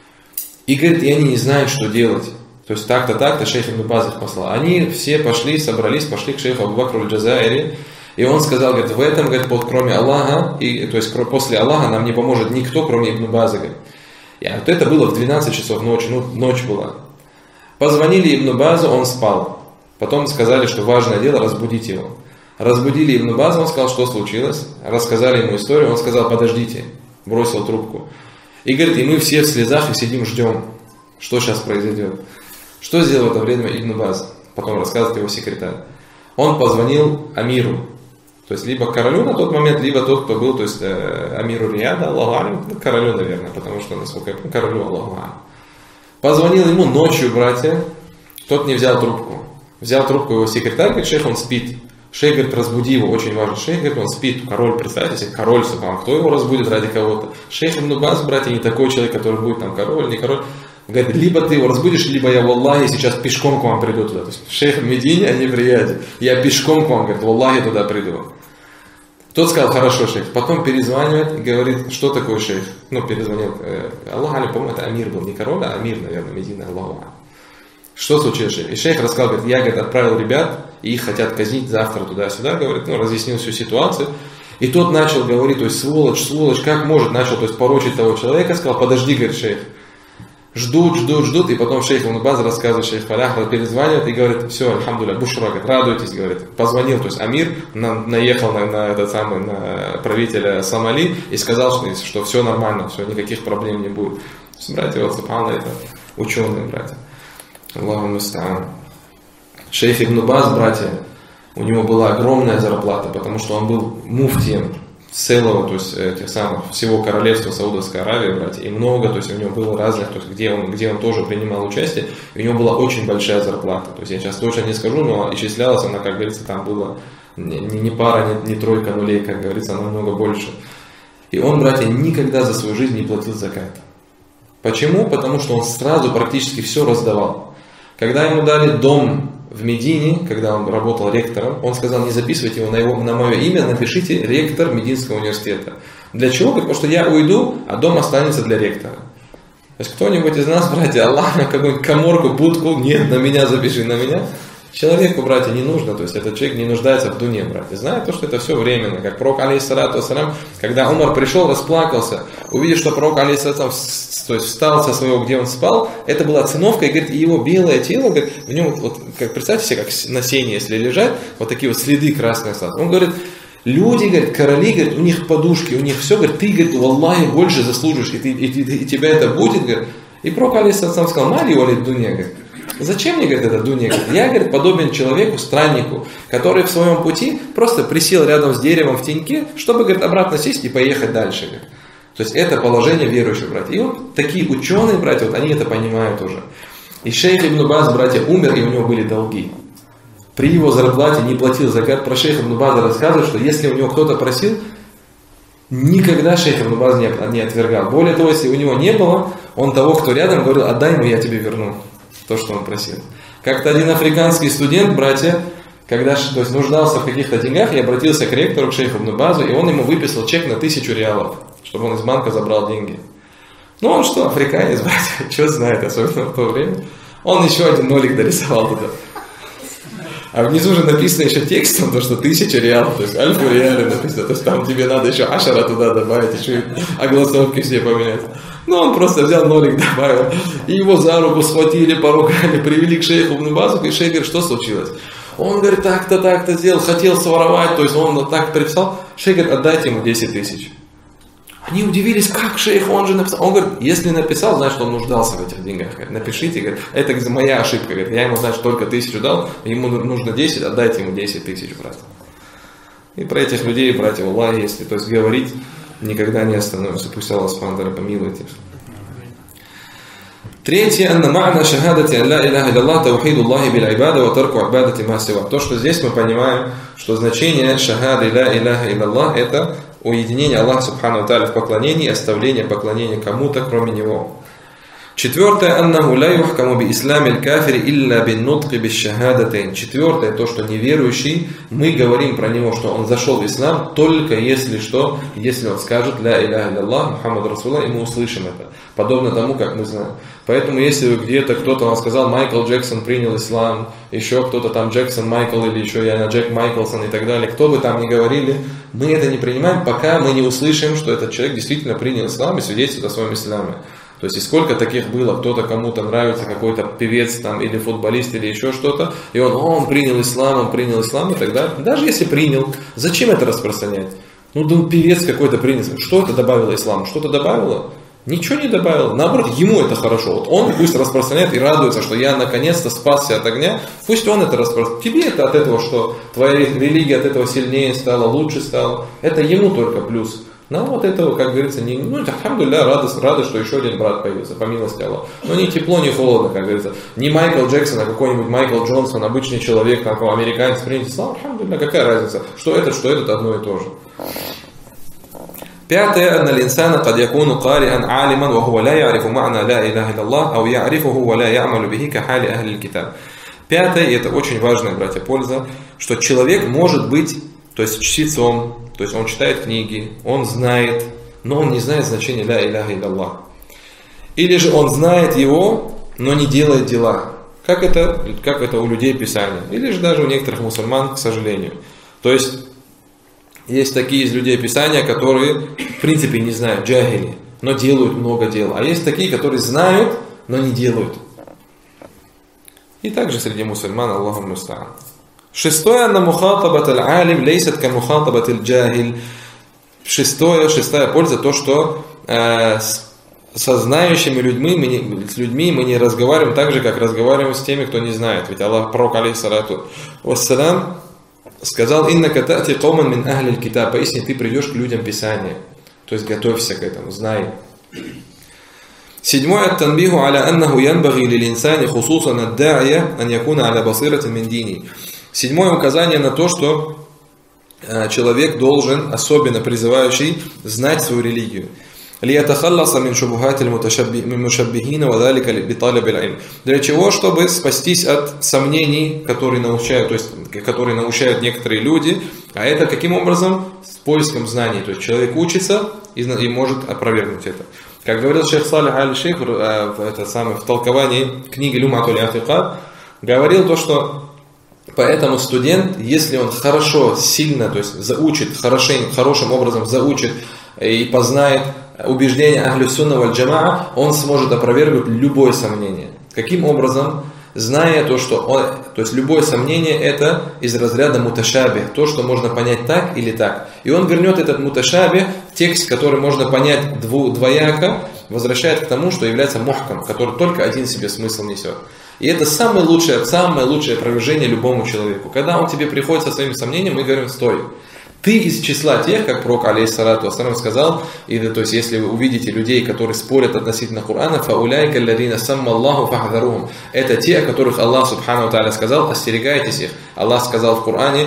[SPEAKER 1] И говорит, и они не знают, что делать. То есть так-то шейх Ибн Баз их послал. Они все собрались, пошли к шейху Абу Бакру аль-Джазаири, и он сказал, говорит, в этом, говорит, кроме Аллаха, то есть после Аллаха нам не поможет никто, кроме Ибн База. Говорит. И вот это было в 12 часов ночи, ночь была. Позвонили Ибн Базу, он спал. Потом сказали, что важное дело, разбудить его. Разбудили Ибн База, он сказал, что случилось. Рассказали ему историю, он сказал, подождите, бросил трубку. И говорит, и мы все в слезах и сидим, ждем, что сейчас произойдет. Что сделал в это время Ибн Баз? Потом рассказывает его секретарь. Он позвонил Амиру. То есть, либо королю на тот момент, либо тот, кто был, то есть, Амиру Рияда, Аллаху алям, королю, наверное, потому что, насколько я помню, королю, Аллаху алям. Позвонил ему ночью, братья, тот не взял трубку. Взял трубку его секретарь, говорит, шейх, он спит. Шейх говорит, разбуди его, очень важно. Шейх говорит, он спит, король, представьте себе, король, кто его разбудит ради кого-то? Шейх Ибн Баз, братья, не такой человек, который будет там король, не король. Говорит, либо ты его разбудишь, либо я, валлахи, сейчас пешком к вам приду туда. То есть шейх в Медине, а не в Рияде. Я пешком к вам, говорит, валлахи, туда приду. Тот сказал, хорошо, шейх. Потом перезванивает и говорит, что такое шейх? Перезвонил. Аллах алям, по-моему, это Амир был, не король, а Амир, наверное, Медина, Аллаху алям. Что случилось, шейх? И шейх рассказал, говорит, я, говорит, отправил ребят, и их хотят казнить завтра туда-сюда, говорит, разъяснил всю ситуацию. И тот начал говорить, то есть, сволочь, как может, начал, то есть, порочить того человека, сказал, подожди, говорит, шейх. Ждут, и потом шейх Ибн Баз рассказывает, шейх Фалях перезванивает и говорит, все, альхамдулилля, бушра, говорит, радуйтесь, говорит. Позвонил, то есть Амир наехал на правителя Сомали и сказал, что все нормально, все, никаких проблем не будет. То есть, братья, вот, субханаллах, это ученые, братья. Аллаху муста'ан. Шейх Ибн Баз, братья, у него была огромная зарплата, потому что он был муфтием целого, то есть всего королевства Саудовской Аравии, братья, и много, то есть у него было разных, то есть где он тоже принимал участие, и у него была очень большая зарплата. То есть я сейчас точно не скажу, но исчислялась она, как говорится, там было не пара, не тройка нулей, как говорится, намного больше. И он, братья, никогда за свою жизнь не платил закат. Почему? Потому что он сразу практически все раздавал. Когда ему дали дом в Медине, когда он работал ректором, он сказал, не записывайте его на мое имя, напишите ректор Мединского университета. Для чего? Потому что я уйду, а дом останется для ректора. То есть кто-нибудь из нас, братья, Аллах, на какую-нибудь каморку, будку, нет, на меня запиши, на меня. Человеку, братья, не нужно, то есть этот человек не нуждается в дуне, братья. Знает то, что это все временно. Как пророк, алейхиссалату вассалям, когда Умар пришел, расплакался, увидев, что пророк, алейхиссалату, то есть встал со своего, где он спал, это была циновка, и говорит, его белое тело, говорит, в нем, вот, как представьте себе, как на сене, если лежать, вот такие вот следы красные остались. Он говорит, люди, говорит, короли, говорит, у них подушки, у них все, говорит, ты, говорит, валлахи, больше заслужишь, и тебя это будет, говорит. И пророк, алейхиссалату, сказал, мали валид дуня, говорит. Зачем мне, говорит, это дуня? Я, говорит, подобен человеку, страннику, который в своем пути просто присел рядом с деревом в теньке, чтобы, говорит, обратно сесть и поехать дальше. Говорит. То есть это положение верующих, братья. И вот такие ученые, братья, вот они это понимают уже. И шейх Ибн Баз, братья, умер, и у него были долги. При его зарплате не платил закат. Про шейха Ибн База рассказывают, что если у него кто-то просил, никогда шейх Ибн Баз не отвергал. Более того, если у него не было, он того, кто рядом, говорил, отдай ему, я тебе верну. То, что он просил. Как-то один африканский студент, братья, когда то есть, нуждался в каких-то деньгах, и обратился к ректору, к шейху Ибн Базу, и он ему выписал чек на 1000 реалов, чтобы он из банка забрал деньги. Ну он что, африканец, братья, что знает, особенно в то время. Он еще один нолик дорисовал туда. А внизу же написано еще текстом, то, что 1000 реалов, то есть альфу реалы написано, то есть там тебе надо еще ашара туда добавить, еще и огласовки все поменять. Ну, он просто взял нолик, добавил, и его за руку схватили, поругали, привели к шейху Ибн Базу, и шейх говорит, что случилось? Он говорит, так-то сделал, хотел своровать, то есть он так приписал. Шейх говорит, отдайте ему 10 000. Они удивились, как шейх, он же написал. Он говорит, если написал, значит, он нуждался в этих деньгах. Говорит, напишите, говорит, это моя ошибка. Говорит, я ему, значит, только 1000 дал, ему нужно 10, отдайте ему 10 000, брат. И про этих людей, братья, Аллах, если то есть говорить, никогда не остановимся. Пусть Аллах Субхану ва Тааля помилует их. Третье, анна ма'на шахадати ан ла илляха илlallah таухиду Аллахи биль айбада ва тарку айбадати ма сива. То, что здесь мы понимаем, что значение шахады ла илляха илlallah это уединение Аллаха Субхану ва Тааля в поклонении и оставление поклонения кому-то, кроме Него. Четвертое, аннаху ла юхкаму би ислами аль-кафири илля бин нутки бис шахадатайн. Четвертое, то, что неверующий, мы говорим про него, что он зашел в ислам, только если что, если он скажет ля илляха илlallah Мухаммад Расулуллах, и мы услышим это. Подобно тому, как мы знаем. Поэтому, если где-то кто-то вам сказал, Майкл Джексон принял ислам, еще кто-то там Джексон Майкл или еще Джек Майклсон и так далее, кто бы там ни говорили, мы это не принимаем, пока мы не услышим, что этот человек действительно принял ислам и свидетельствует о своем исламе. То есть, и сколько таких было, кто-то кому-то нравится, какой-то певец там, или футболист, или еще что-то, и он принял ислам, и так далее. Даже если принял, зачем это распространять? Ну, да певец какой-то принял, что это добавило исламу? Что-то добавило? Ничего не добавил. Наоборот, ему это хорошо. Вот он пусть распространяет и радуется, что я наконец-то спасся от огня. Пусть он это распространяет. Тебе это от этого, что твоя религия от этого сильнее стала, лучше стала. Это ему только плюс. Нам вот этого, как говорится, не, ну, алхамдулилля, рады, что еще один брат появился, по милости Аллаха. Но ни тепло, ни холодно, как говорится. Не Майкл Джексон, а какой-нибудь Майкл Джонсон, обычный человек, там, американец, принят ислам, алхамдулилля, какая разница? Что этот одно и то же. Пятое, أن الإنسان قد يكون قارئا عالما وهو لا يعرف معنى لا إله إلا الله أو يعرفه ولا يعمل به كحال أهل الكتاب. Пятое, и это очень важная, братья, польза, что человек может быть, то есть чтецом, то есть он читает книги, он знает, но он не знает значения ля иляха илlallah. Или же он знает его, но не делает дела. Как это у людей Писания. Или же даже у некоторых мусульман, к сожалению. То есть есть такие из людей Писания, которые в принципе не знают, джахили, но делают много дел. А есть такие, которые знают, но не делают. И также среди мусульман, Аллаху муста'ан. Шестое, на мухатабат аль-алим лейсат ка мухатабат аль-джахиль. Шестая польза, то, что со знающими людьми мы не разговариваем так же, как разговариваем с теми, кто не знает. Ведь Аллах, пророк, алейхиссалату вассалям, сказал, «Иннака та'ти кауман мин ахли аль-китаб», поясни, ты придешь к людям Писания. То есть готовься к этому, знай. Седьмое, ат-танбиху аля аннаху янбагhi лил-инсани хусусан ад-да'ия ан якуна аля басиратин мин дини. Седьмое указание на то, что человек должен, особенно призывающий, знать свою религию. لِيَتَخَلَّصَ مِنْ شُبُهَاتِ الْمُشَبِّهِينَ وَذَلِكَ بِطَالِبِ الْعِلْمِ. Для чего? Чтобы спастись от сомнений, которые научают некоторые люди. А это каким образом? С поиском знаний. То есть человек учится и может опровергнуть это. Как говорил шейх Салих аль-Шейх в толковании книги Люматуль Атикад, говорил то, что поэтому студент, если он хорошо, сильно, то есть заучит, хорошим образом заучит и познает убеждения Ахлю Сунна валь Джамаа, он сможет опровергнуть любое сомнение. Каким образом? Зная то, что то есть любое сомнение это из разряда муташаби, то, что можно понять так или так. И он вернет этот муташаби, текст, который можно понять двояко, возвращает к тому, что является мухкам, который только один себе смысл несет. И это самое лучшее опровержение любому человеку. Когда он тебе приходит со своими сомнениями, мы говорим, стой. Ты из числа тех, как пророк алейхиссалату вассалям сказал, то есть если вы увидите людей, которые спорят относительно Корана, فَأُولَٰئِكَ الَّذِينَ سَمَّ اللَّهُ فَاحْذَرُوهُم. Это те, о которых Аллах Субхану ва Тааля сказал, остерегайтесь их. Аллах сказал в Коране,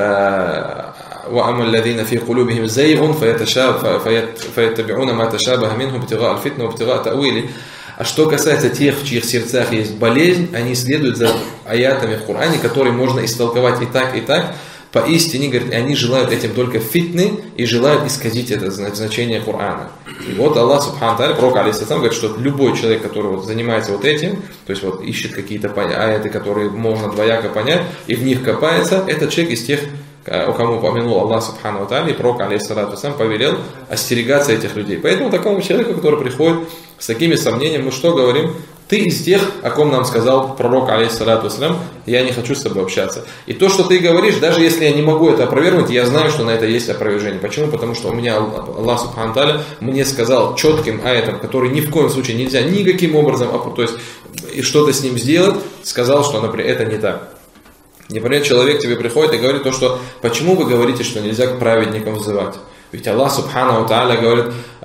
[SPEAKER 1] وَأَمَّا الَّذِينَ فِي قُلُوبِهِمْ زَيْغٌ فَيَتَّبِعُونَ مَا تَشَابَهَ مِنْهُ ابْتِغَاءَ الْفِتْنَةِ وَابْتِغَاءَ تَأْوِيلِهِ. А что касается тех, в чьих сердцах есть болезнь, они следуют за аятами в Коране, которые можно истолковать и так, Поистине, говорит, они желают этим только фитны и желают исказить это значение Корана. И вот Аллах Субхану Тааля, пророк алейхиссалям, говорит, что любой человек, который вот занимается вот этим, то есть вот ищет какие-то аяты, которые можно двояко понять, и в них копается, этот человек из тех, у кого упомянул Аллах Субхану Тааля, и пророк алейхиссалям повелел остерегаться этих людей. Поэтому такому человеку, который приходит с такими сомнениями, мы что говорим? Ты из тех, о ком нам сказал пророк, алейхиссалям, я не хочу с тобой общаться. И то, что ты говоришь, даже если я не могу это опровергнуть, я знаю, что на это есть опровержение. Почему? Потому что у меня Аллах Субхану Тааля мне сказал четким аятом, который ни в коем случае нельзя никаким образом, то есть и что-то с ним сделать, сказал, что, например, это не так. Например, человек тебе приходит и говорит то, что почему вы говорите, что нельзя к праведникам взывать? Ведь Аллах Субхану Тааля говорит,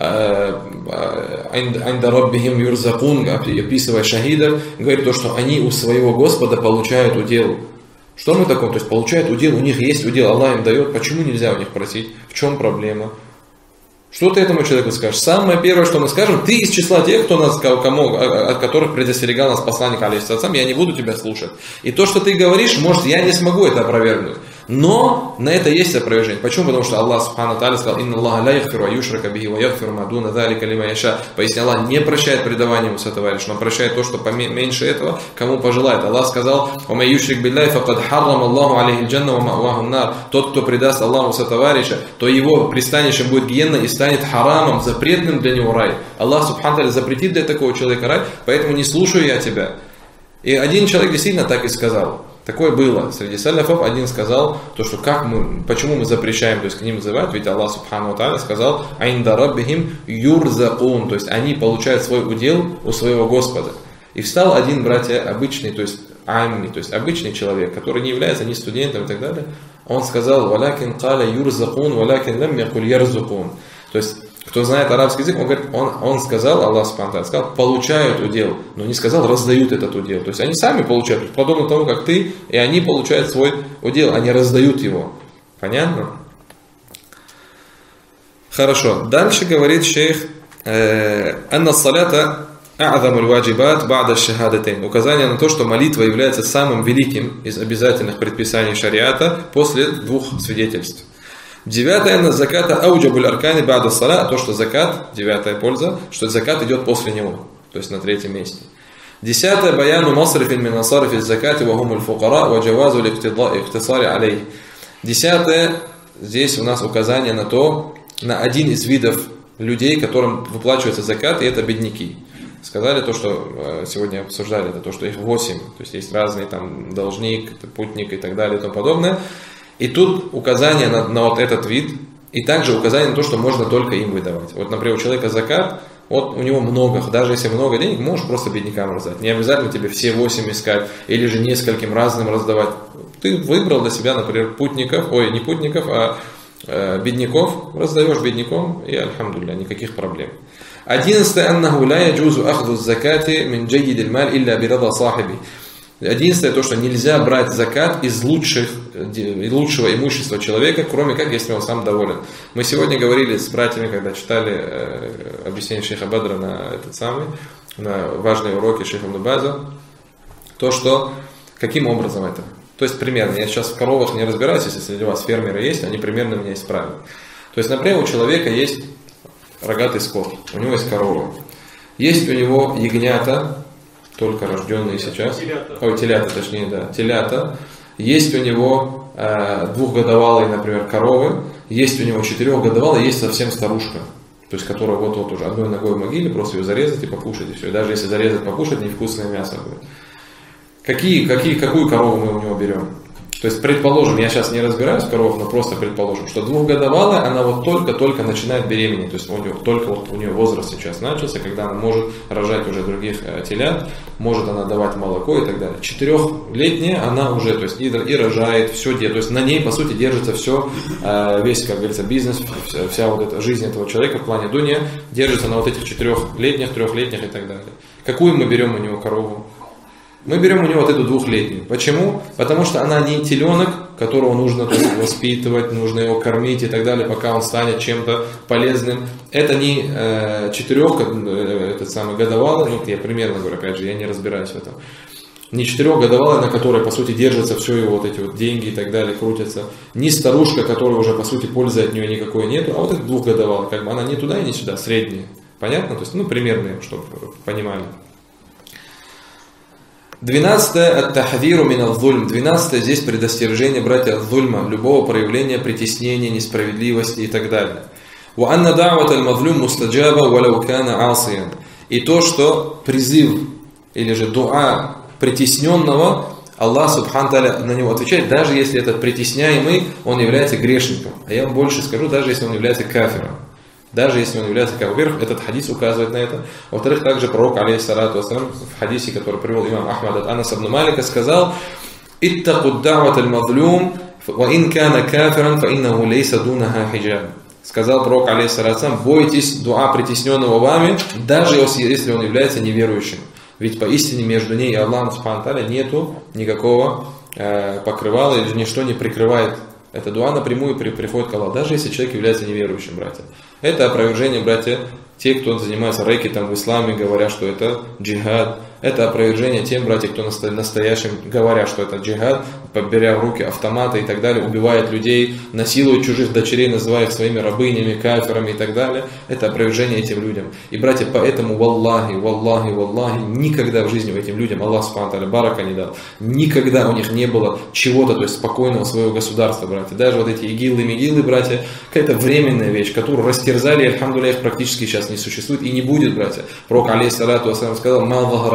[SPEAKER 1] «Айнда раббихим юрзакун», описывая шахидов, говорит то, что они у своего Господа получают удел. Что мы такое? То есть получают удел, у них есть удел, Аллах им дает, почему нельзя у них просить? В чем проблема? Что ты этому человеку скажешь? Самое первое, что мы скажем, ты из числа тех, от которых предостерегал нас посланник алейхиссалям, я не буду тебя слушать. И то, что ты говоришь, может, я не смогу это опровергнуть. Но на это есть опровержение. Почему? Потому что Аллах Субхану Тааля сказал, «Инна Аллаха ля яхфиру аюшрака бихи ва яхфиру ма дуна залика лиман яша». Пояснял, Аллах не прощает предавание ему с этого лишь, но прощает то, что поменьше этого, кому пожелает. Аллах сказал, «Ва ман юшрик билляхи факад харрама Аллаху алейхи джанна ва ма'ваху нар». Тот, кто предаст Аллаху сотоварища, то его пристанищем будет гиенна и станет харамом, запретным для него рай. Аллах Субхану Тааля запретит для такого человека рай, поэтому не слушаю я тебя. И один человек действительно так и сказал. Такое было. Среди саляфов один сказал, то, что почему мы запрещаем, то есть к ним взывать, ведь Аллах Субхану Тааля сказал, «Айнда раббихим юрзакун», то есть они получают свой удел у своего Господа. И встал один, братья, обычный, то есть амми, то есть обычный человек, который не является ни студентом и так далее, он сказал, «Валякин каля юрзакун, валякин лам якуль ярзукун». То есть, кто знает арабский язык, он говорит, он сказал, Аллах Субхану Тааля сказал, получают удел, но не сказал, раздают этот удел. То есть они сами получают, подобно тому, как ты, и они получают свой удел, они раздают его. Понятно? Хорошо. Дальше говорит шейх, «Анна салята а'замуль ваджибат ба'да шахадатейн». Указание на то, что молитва является самым великим из обязательных предписаний шариата после двух свидетельств. Девятое, на заката ауджабуль аркани ба'да сала, то, что закат, девятая польза, что закат идет после него, то есть на третьем месте. Десятое, баяну масрифин мин насариф из закати ва хумуль фукара ва джавазу ликтисари алей. Десятое, здесь у нас указание на то, на один из видов людей, которым выплачивается закат, и это бедняки. Сказали то, что сегодня обсуждали, это то, что их 8, то есть есть разные там должник, путник и так далее и тому подобное. И тут указание на вот этот вид, и также указание на то, что можно только им выдавать. Вот, например, у человека закат, вот у него много, даже если много денег, можешь просто беднякам раздать. Не обязательно тебе все 8 искать, или же нескольким разным раздавать. Ты выбрал для себя, например, не путников, а бедняков, раздаешь беднякам, и альхамдулилля, никаких проблем. 11. Аннаху ла яджузу ахду закати мин джайидиль маль илля бирада сахиби. 11. То, что нельзя брать закат из лучшего имущества человека, кроме как, если он сам доволен. Мы сегодня говорили с братьями, когда читали объяснение шейха Бадра на важные уроки шейха Ибн База, то, что, каким образом это. То есть, примерно, я сейчас в коровах не разбираюсь, если среди вас фермеры есть, они примерно меня исправят. То есть, например, у человека есть рогатый скот, у него есть корова, есть у него ягнята, только рожденные сейчас. Телята. Есть у него двухгодовалые, например, коровы. Есть у него 4-годовалые, есть совсем старушка. То есть, которая вот уже одной ногой в могиле, просто ее зарезать и покушать, и все. И даже если зарезать, покушать, невкусное мясо будет. Какую корову мы у него берем? То есть, предположим, я сейчас не разбираюсь в коровах, но просто предположим, что 2-годовалая, она вот только начинает беременеть. То есть, у нее возраст сейчас начался, когда она может рожать уже других телят, может она давать молоко и так далее. 4-летняя она уже, то есть, и рожает, все делает. То есть, на ней, по сути, держится все, весь, как говорится, бизнес, вся вот эта жизнь этого человека в плане дуния, держится на вот этих 4-летних, 3-летних и так далее. Какую мы берем у него корову? Мы берем у него вот эту 2-летнюю. Почему? Потому что она не теленок, которого нужно воспитывать, нужно его кормить и так далее, пока он станет чем-то полезным. Это не 4-годовалый, я примерно говорю, опять же, я не разбираюсь в этом. Не 4-годовалый, на которой, по сути, держатся все его вот эти вот деньги и так далее, крутятся. Не старушка, которая уже, по сути, пользы от нее никакой нету, а вот эта 2-годовалая, как бы она не туда и не сюда, средняя. Понятно? То есть, ну, примерные, чтобы понимали. 12-е ат-тахдиру мин аль-зульм. 12-е здесь предостережение, братья, от зульма, любого проявления притеснения, несправедливости и так далее. Ва анна да'ват аль-мазлум мустаджаба валау кана асиян. И то, что призыв или же дуа притесненного, Аллах Субхану Тааля на него отвечает, даже если этот притесняемый, он является грешником. А я вам больше скажу, даже если он является кафиром. Даже если он является кафиром. Во-первых, этот хадис указывает на это. Во-вторых, также пророк, алейхиссалату вассалям, в хадисе, который привел имам Ахмад от Анаса ибн Малика, сказал: «Иттаку да'ват аль-мазлум, ва ин кана кафиран, фа иннаху лейса дунаха хиджаб». Сказал пророк, алейхиссалату вассалям: бойтесь дуа притесненного вами, даже если он является неверующим. Ведь поистине между ней и Аллахом Субхану Тааля нету никакого покрывала, или ничто не прикрывает. Это дуа напрямую приходит к Аллаху, даже если человек является неверующим, братья. Это опровержение, братья, те, кто занимается рэкетом в исламе, говорят, что это джихад. Это опровержение тем, братья, кто настоящим говорят, что это джихад, беря в руки автоматы и так далее, убивает людей, насилует чужих дочерей, называя их своими рабынями, кафирами и так далее. Это опровержение этим людям. И, братья, поэтому, валлахи, никогда в жизни этим людям Аллах Субхану Тааля барака не дал. Никогда у них не было чего-то, то есть спокойного своего государства, братья. Даже вот эти игилы, братья, какая-то временная вещь, которую растерзали, и, альхамдулилля, их практически сейчас не существует и не будет, братья. Пророк, алейхиссалату вассалям, сказал: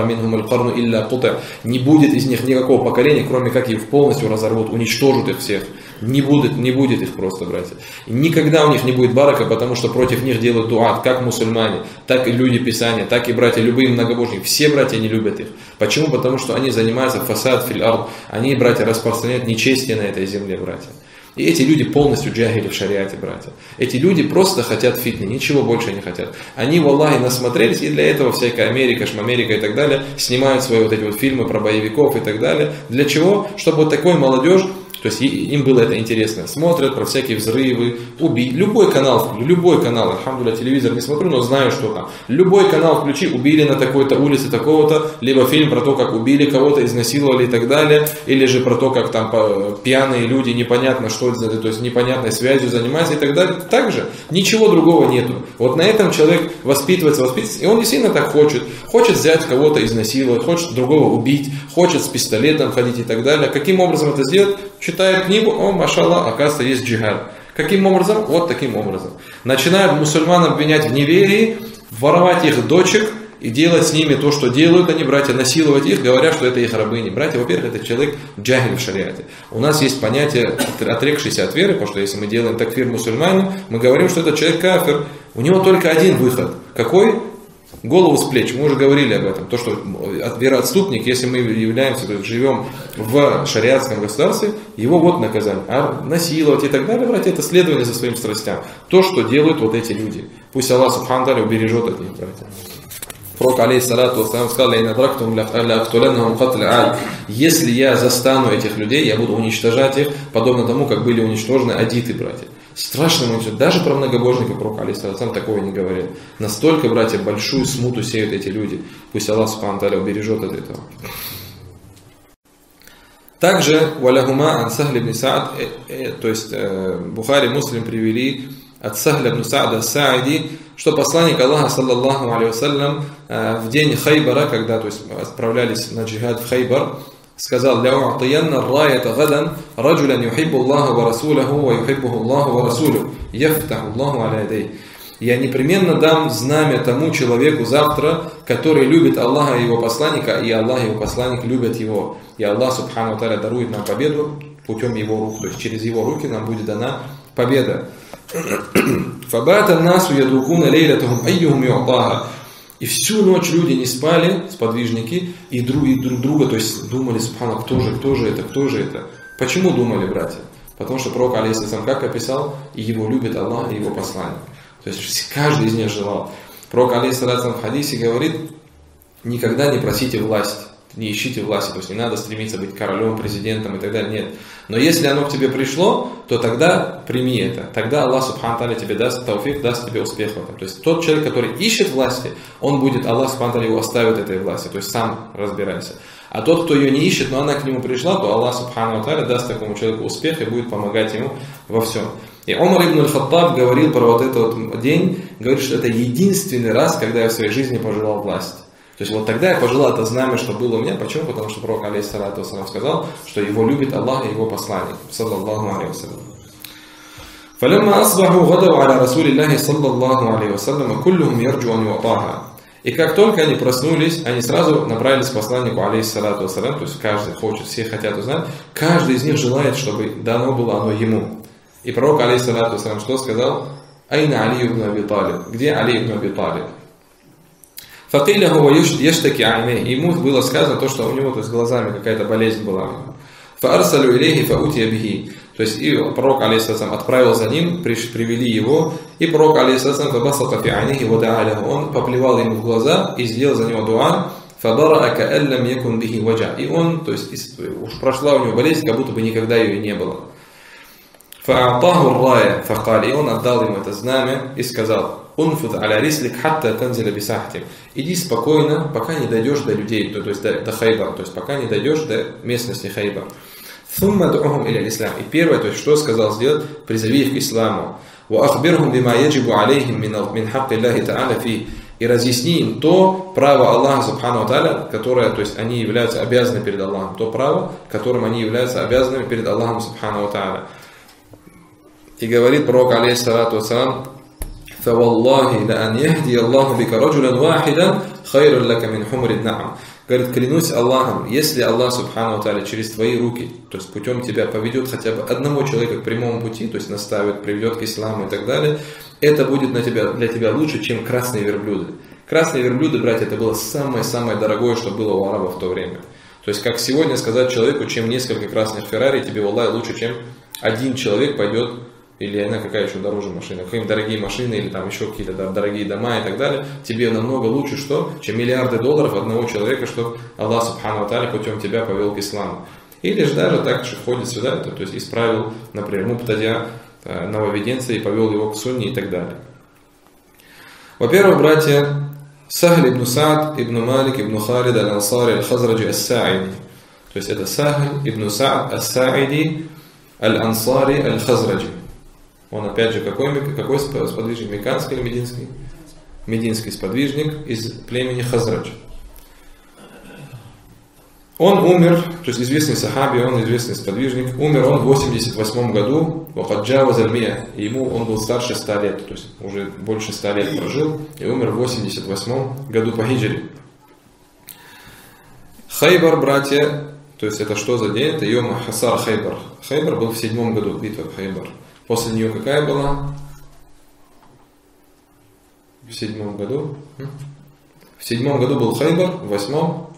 [SPEAKER 1] не будет из них никакого поколения, кроме как их полностью разорвут, уничтожат их всех. Не будет их просто, братья. И никогда у них не будет барака, потому что против них делают дуат, как мусульмане, так и люди Писания, так и братья, любые многобожники. Все братья не любят их. Почему? Потому что они занимаются фасад фил ард. Они, братья, распространяют нечестие на этой земле, братья. И эти люди полностью джахили в шариате, братья. Эти люди просто хотят фитны, ничего больше не хотят. Они, валлахи, насмотрелись, и для этого всякая Америка, Шмамерика и так далее снимают свои вот эти вот фильмы про боевиков и так далее. Для чего? Чтобы вот такой молодежь, то есть им было это интересно, смотрят про всякие взрывы, убить. Любой канал, альхамдулилля, телевизор не смотрю, но знаю, что там. Любой канал включи, убили на такой-то улице такого-то, либо фильм про то, как убили кого-то, изнасиловали и так далее, или же про то, как там пьяные люди, непонятно что, то есть непонятной связью занимаются и так далее. Также ничего другого нету. Вот на этом человек воспитывается, и он действительно так хочет. Хочет взять кого-то, изнасиловать, хочет другого убить, хочет с пистолетом ходить и так далее. Каким образом это сделать? Читает книгу, о, машаллах, оказывается, есть джихад. Каким образом? Вот таким образом. Начинают мусульман обвинять в неверии, воровать их дочек и делать с ними то, что делают они, братья, насиловать их, говоря, что это их рабыни. Братья, во-первых, это человек джахиль в шариате. У нас есть понятие отрекшийся от веры, потому что если мы делаем такфир мусульманину, мы говорим, что это человек кафир. У него только один выход. Какой? Голову с плеч. Мы уже говорили об этом. То, что вероотступник, если мы являемся, то есть живем в шариатском государстве, его вот наказание. А насиловать и так далее, братья, это следование за своим страстям. То, что делают вот эти люди. Пусть Аллах Субхану Тааля убережет от них, братья. Пророк, алейхиссалату вассалям, сказал: если я застану этих людей, я буду уничтожать их, подобно тому, как были уничтожены адиты, братья. Страшно уничтожать. Даже про многобожников пророк, алейхиссалату вассалям, такого не говорил. Настолько, братья, большую смуту сеют эти люди. Пусть Аллах Субхану Тааля убережет от этого. Также, валяхума ан Сахль ибн Саад, то есть Бухари, Муслим привели от Сахля ибн Саада Сааиди, что посланник Аллаха, саллаллаху алейхи вассалям, в день Хайбара, когда, то есть, отправлялись на джихад в Хайбар, сказал: «Ляу'атиянна райата гадан раджулян юхиббу Аллаха ва расулаху ва юхиббуху Аллаху ва расулю, яфтаху Аллаху аля ядей». Я непременно дам знамя тому человеку завтра, который любит Аллаха и его посланника, и Аллах и его посланник любят его. И Аллах Субхану Тааля дарует нам победу путем его рук, то есть через его руки нам будет дана победа. «Фабата насу ядрукуна лейлятахум айюхум ю'таха». И всю ночь люди не спали, сподвижники, и друг друга, то есть думали: субхана, кто же это? Почему думали, братья? Потому что пророк, алейхиссалям, как описал, и его любит Аллах и его посланник. То есть каждый из них желал. Пророк, алейхиссалям, в хадисе говорит: никогда не просите власть. не ищите власти, то есть не надо стремиться быть королем, президентом и так далее, нет. Но если оно к тебе пришло, то тогда прими это. Тогда Аллах Субхану Тааля тебе даст тауфик, даст тебе успех в этом. То есть тот человек, который ищет власти, он будет, Аллах Субхану Тааля его оставит этой власти, то есть сам разбирайся. А тот, кто ее не ищет, но она к нему пришла, то Аллах Субхану Тааля даст такому человеку успех и будет помогать ему во всем. И Умар ибн аль-Хаттаб говорил про вот этот вот день, говорит, что это единственный раз, когда я в своей жизни пожелал власти. То есть вот тогда я пожелал это знамя, что было у меня. Почему? Потому что пророк алейхиссалату вассалям сказал, что его любит Аллах и его посланник. Саллаллаху алейхи вассалям. فَلَمَّا أَصْبَحُوا غَدَوْا عَلَى رَسُولِ اللَّهِ صَلَّى اللَّهُ عَلَيْهِ وَسَلَّمَ كُلُّهُمْ يَرْجُوا أَنْ يُعْطَاهَا. И как только они проснулись, они сразу направились к посланнику алейхиссалату вассалям, то есть каждый хочет, все хотят узнать, каждый из них желает, чтобы дано было оно ему. И пророк алейхиссалату вассалям что сказал? «Айна Али ибн Аби Талиб». Где Али ибн Аби Талиб? Факиля хува яштаки айне. Ему было сказано то, что у него, то есть, глазами какая-то болезнь была. Фаарсалю илейхи фаутия бихи. То есть и пророк алейхиссалам отправил за ним, привели его, и пророк алейхиссалам фабасата фи айнихи вадааляху. Он поплевал ему в глаза и сделал за него дуа. Фабараа кааллам якун бихи ваджа. И он, то есть уж прошла у него болезнь, как будто бы никогда ее и не было. Фаатаху рая факали. И он отдал ему это знамя и сказал: «Унфуд аля рислик хатта танзиля бисахтим». Иди спокойно, пока не дойдешь до людей, то есть до Хайбара, то есть пока не дойдешь до местности Хайбар. Сумма ду'ухум иля ислам. И первое, то есть что сказал сделать? Призови их к исламу. Ва ахбирхум бима яджибу алейхим мин хакки Аллахи та'аля фи. И разъясни им то право Аллаха Субхану Тааля, которое, то есть они являются обязаны перед Аллахом, то право, которым они являются обязанными перед Аллахом Субхану Тааля. И говорит пророк алейхиссалату вассалам: فَوَاللَّهِ لَأَنْ يَهْدِيَ اللَّهُ بِكَ رَجُلًا وَاحِدًا خَيْرٌ لَكَ مِنْ حُمْرِ النَّعَمِ. Говорит, клянусь Аллахом, если Аллах Субхану Тааля через твои руки, то есть путем тебя поведет хотя бы одного человека к прямому пути, то есть наставит, приведет к исламу и так далее, это будет для тебя лучше, чем красные верблюды. Красные верблюды, братья, это было самое-самое дорогое, что было у арабов в то время. То есть, как сегодня сказать человеку, чем несколько красных Феррари, тебе, валлахи, лучше, чем один человек пойдет. Или она какая еще дороже машина, какие-нибудь дорогие машины, или там еще какие-то дорогие дома и так далее, тебе намного лучше, что, чем миллиарды долларов одного человека, что Аллах Субхану Тааля путем тебя повел к исламу. Или же даже так, что входит сюда, то есть исправил, например, муптадя, нововведенца, и повел его к сунне и так далее. Во-первых, братья, Сахль ибн Саад ибн Малик ибн Халид аль-Ансари аль-Хазраджи ас-Сааиди. То есть это Сахль ибн Саад ас-Сааиди аль-Ансари аль-Хазраджи. Он опять же какой сподвижник? Мекканский или мединский? Мединский сподвижник из племени Хазрадж. Он умер, то есть известный сахаби, он известный сподвижник, умер он в 88 году, и ему он был старше 100 лет, то есть уже больше 100 лет прожил, и умер в 88 году по хиджре. Хайбар, братья, то есть это что за день? Это Йом Хасар Хайбар. Хайбар был в 7 году, битва Хайбар. После нее какая была? В 7 году. В 7 году был Хайбар, в 8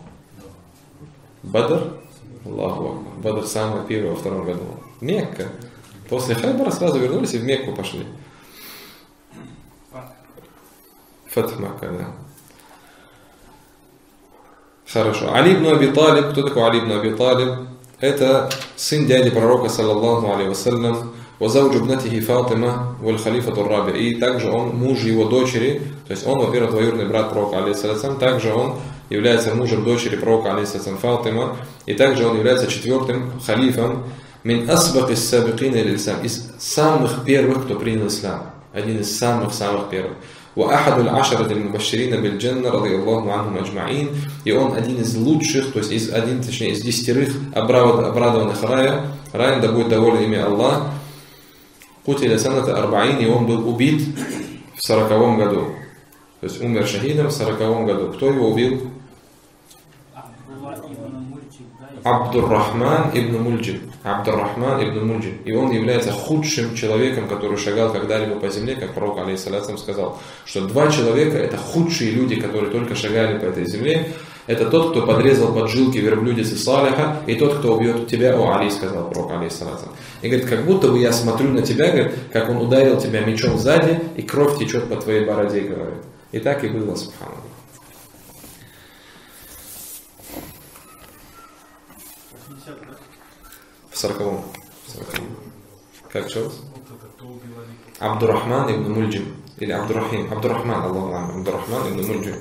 [SPEAKER 1] Бадр. Аллаху Акбар. Бадр самый первый, во 2 году. Мекка. После Хайбара сразу вернулись и в Мекку пошли. Фатх Макка, да. Хорошо. Али ибн Аби Талиб. Кто такой Али ибн Аби Талиб? Это сын дяди пророка, саллаллаху алейхи вассалям. وَزَوْجُ ابْنَتِهِ فَاطِمَةَ وَالْخَلِيفَةُ الرَّابِعِ. И также он муж его дочери, то есть он, во-первых, двоюродный брат пророка, алейхиссалям, также он является мужем дочери пророка, алейхиссалям, Фатима, и также он является 4-м халифом мин асбак ис-сабикин иль-ислам, из самых первых, кто принял ислам, один из самых первых. وَأَحَدُ الْعَشَرَةِ الْمُبَشِّرِينَ بِالْجَنَّةِ رَضِيَ اللَّهُ عَنْهُمْ أَجْمَعِينَ. И он один из лучших, то есть из 10 обрадованных раем, да будет доволен ими Аллах. Кутиля саната арбаин, и он был убит в 40 году. То есть умер шахидом в 40 году. Кто его убил? Абдуррахман ибн Мульджим. Абдуррахман ибн Мульджим. И он является худшим человеком, который шагал когда-либо по земле, как пророк алейхиссалям сказал, что 2 человека это худшие люди, которые только шагали по этой земле. Это тот, кто подрезал поджилки верблюдицы Салиха, и тот, кто убьет тебя, о Али, сказал пророк алейхиссалям. И говорит, как будто бы я смотрю на тебя, говорит, как он ударил тебя мечом сзади, и кровь течет по твоей бороде, говорит. И так и было, субханаллах. 40-м. Как что? Абдурахман ибн Мульджим. Или Абдурахим. Абдурахман, Аллаху алейкум. Абдурахман ибн Мульджим.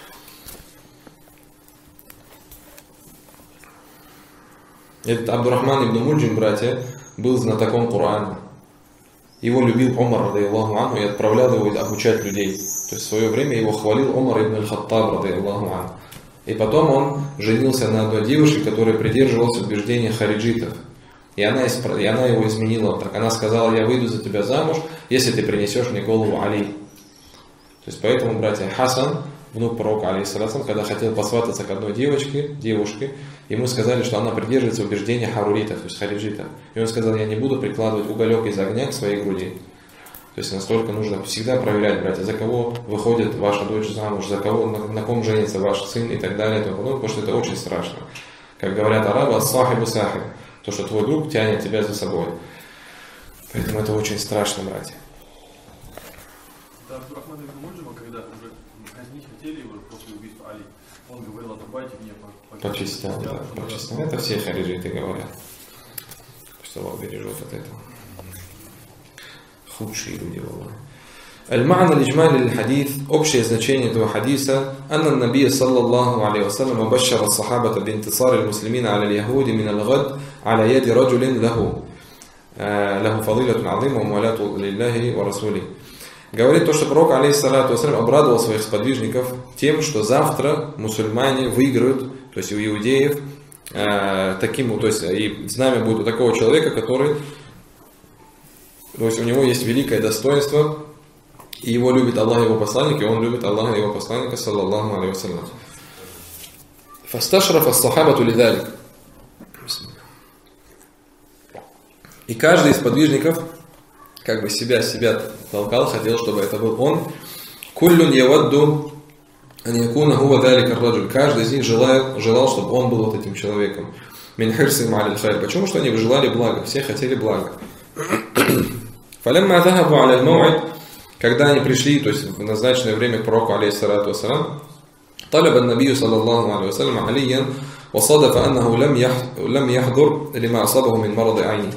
[SPEAKER 1] Этот Абдурахман ибн Мульджим, братья, был знатоком Корана. Его любил Умар, радейаллаху анху, и отправлял его обучать людей. То есть в свое время его хвалил Умар ибн аль-Хаттаб, радейаллаху анху. И потом он женился на одной девушке, которая придерживалась убеждения хариджитов. И она его изменила. Так она сказала: я выйду за тебя замуж, если ты принесешь мне голову Али. То есть поэтому, братья, Хасан, внук пророка, алейхиссалям, когда хотел посвататься к одной девушке, ему сказали, что она придерживается убеждения харуритов, то есть хариджитов. И он сказал: я не буду прикладывать уголек из огня к своей груди. То есть настолько нужно всегда проверять, братья, за кого выходит ваша дочь замуж, за кого, на ком женится ваш сын и так далее, и тому подобное, потому что это очень страшно. Как говорят арабы: ас-сахибу сахиб, то, что твой друг тянет тебя за собой. Поэтому это очень страшно, братья.
[SPEAKER 4] Да, Абдурахман ибн Мульджима, когда уже казнить хотели его после убийства Али, он говорил: отрубайте мне
[SPEAKER 1] по частям, да, по частям. Это все хариджиты говорят, что Allah бережет от этого. Худшие люди, Аллах. المعنى الإجمالي للحديث общее значение этого хадиса أن النبي صلى الله عليه وسلم وبشر الصحابة بانتصار المسلمين على اليهود من الغد على يد رجل له فضيلة عظيمة وموالاة لله ورسوله. Говорит то, что пророк, алейхиссалату вассалям, обрадовал своих сподвижников тем, что завтра мусульмане выиграют, то есть у иудеев, то есть и знамя будет у такого человека, который, то есть у него есть великое достоинство, и его любит Аллах и его посланник, и он любит Аллаха и его посланника, саллаллаху алейхи вассалям. Фасташраф ас-сахабату лидалик. И каждый из подвижников как бы себя толкал, хотел, чтобы это был он. Куллюн явадду ан якуна хува далика раджуль. Каждый из них желал, чтобы он был вот этим человеком. Мин хирсим аль хайр. Почему? Что они желали блага, все хотели блага. Фалямма захабу аля аль-мау'ид, когда они пришли, то есть в назначенное время к пророку, алейхиссалату вассалам, طلب النبي صلى الله عليه وسلم عليا وصادف أنه لم يحضر لما أصابه من مرض عينه.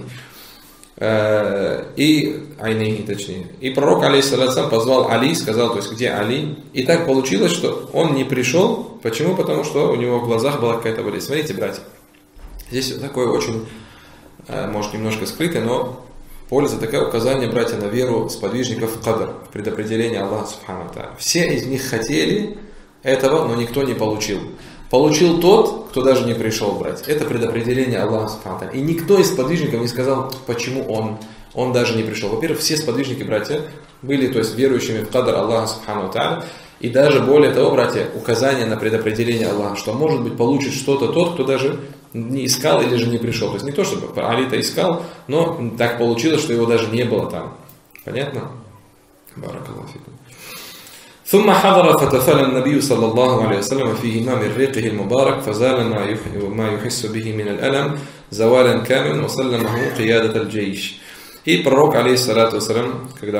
[SPEAKER 1] И пророк, алейхиссалям, позвал Али, сказал, то есть где Али. И так получилось, что он не пришел. Почему? Потому что у него в глазах была какая-то болезнь. Смотрите, братья, здесь такое очень, может, немножко скрытое, но польза такая, указание, братья, на веру сподвижников в кадр, в предопределение Аллаха субхану ва тааля. Все из них хотели этого, но никто не получил. Получил тот, кто даже не пришел, братья. Это предопределение Аллаха субхану ва тааля. И никто из сподвижников не сказал, почему он даже не пришел. Во-первых, все сподвижники, братья, были, то есть, верующими в кадр Аллаха субхану ва тааля. И даже более того, братья, указание на предопределение Аллаха, что может быть получит что-то тот, кто даже не искал или же не пришел. То есть не то, чтобы Али-то искал, но так получилось, что его даже не было там. Понятно? Баракаллаху фикум. ثم حضر فتفل النبي صلى الله عليه وسلم في همام ريقه المبارك فزال ما يحس به من الألم زوالا كاملا وسلمه قيادة الجيش. И пророк, алейхиссалату вассалям, когда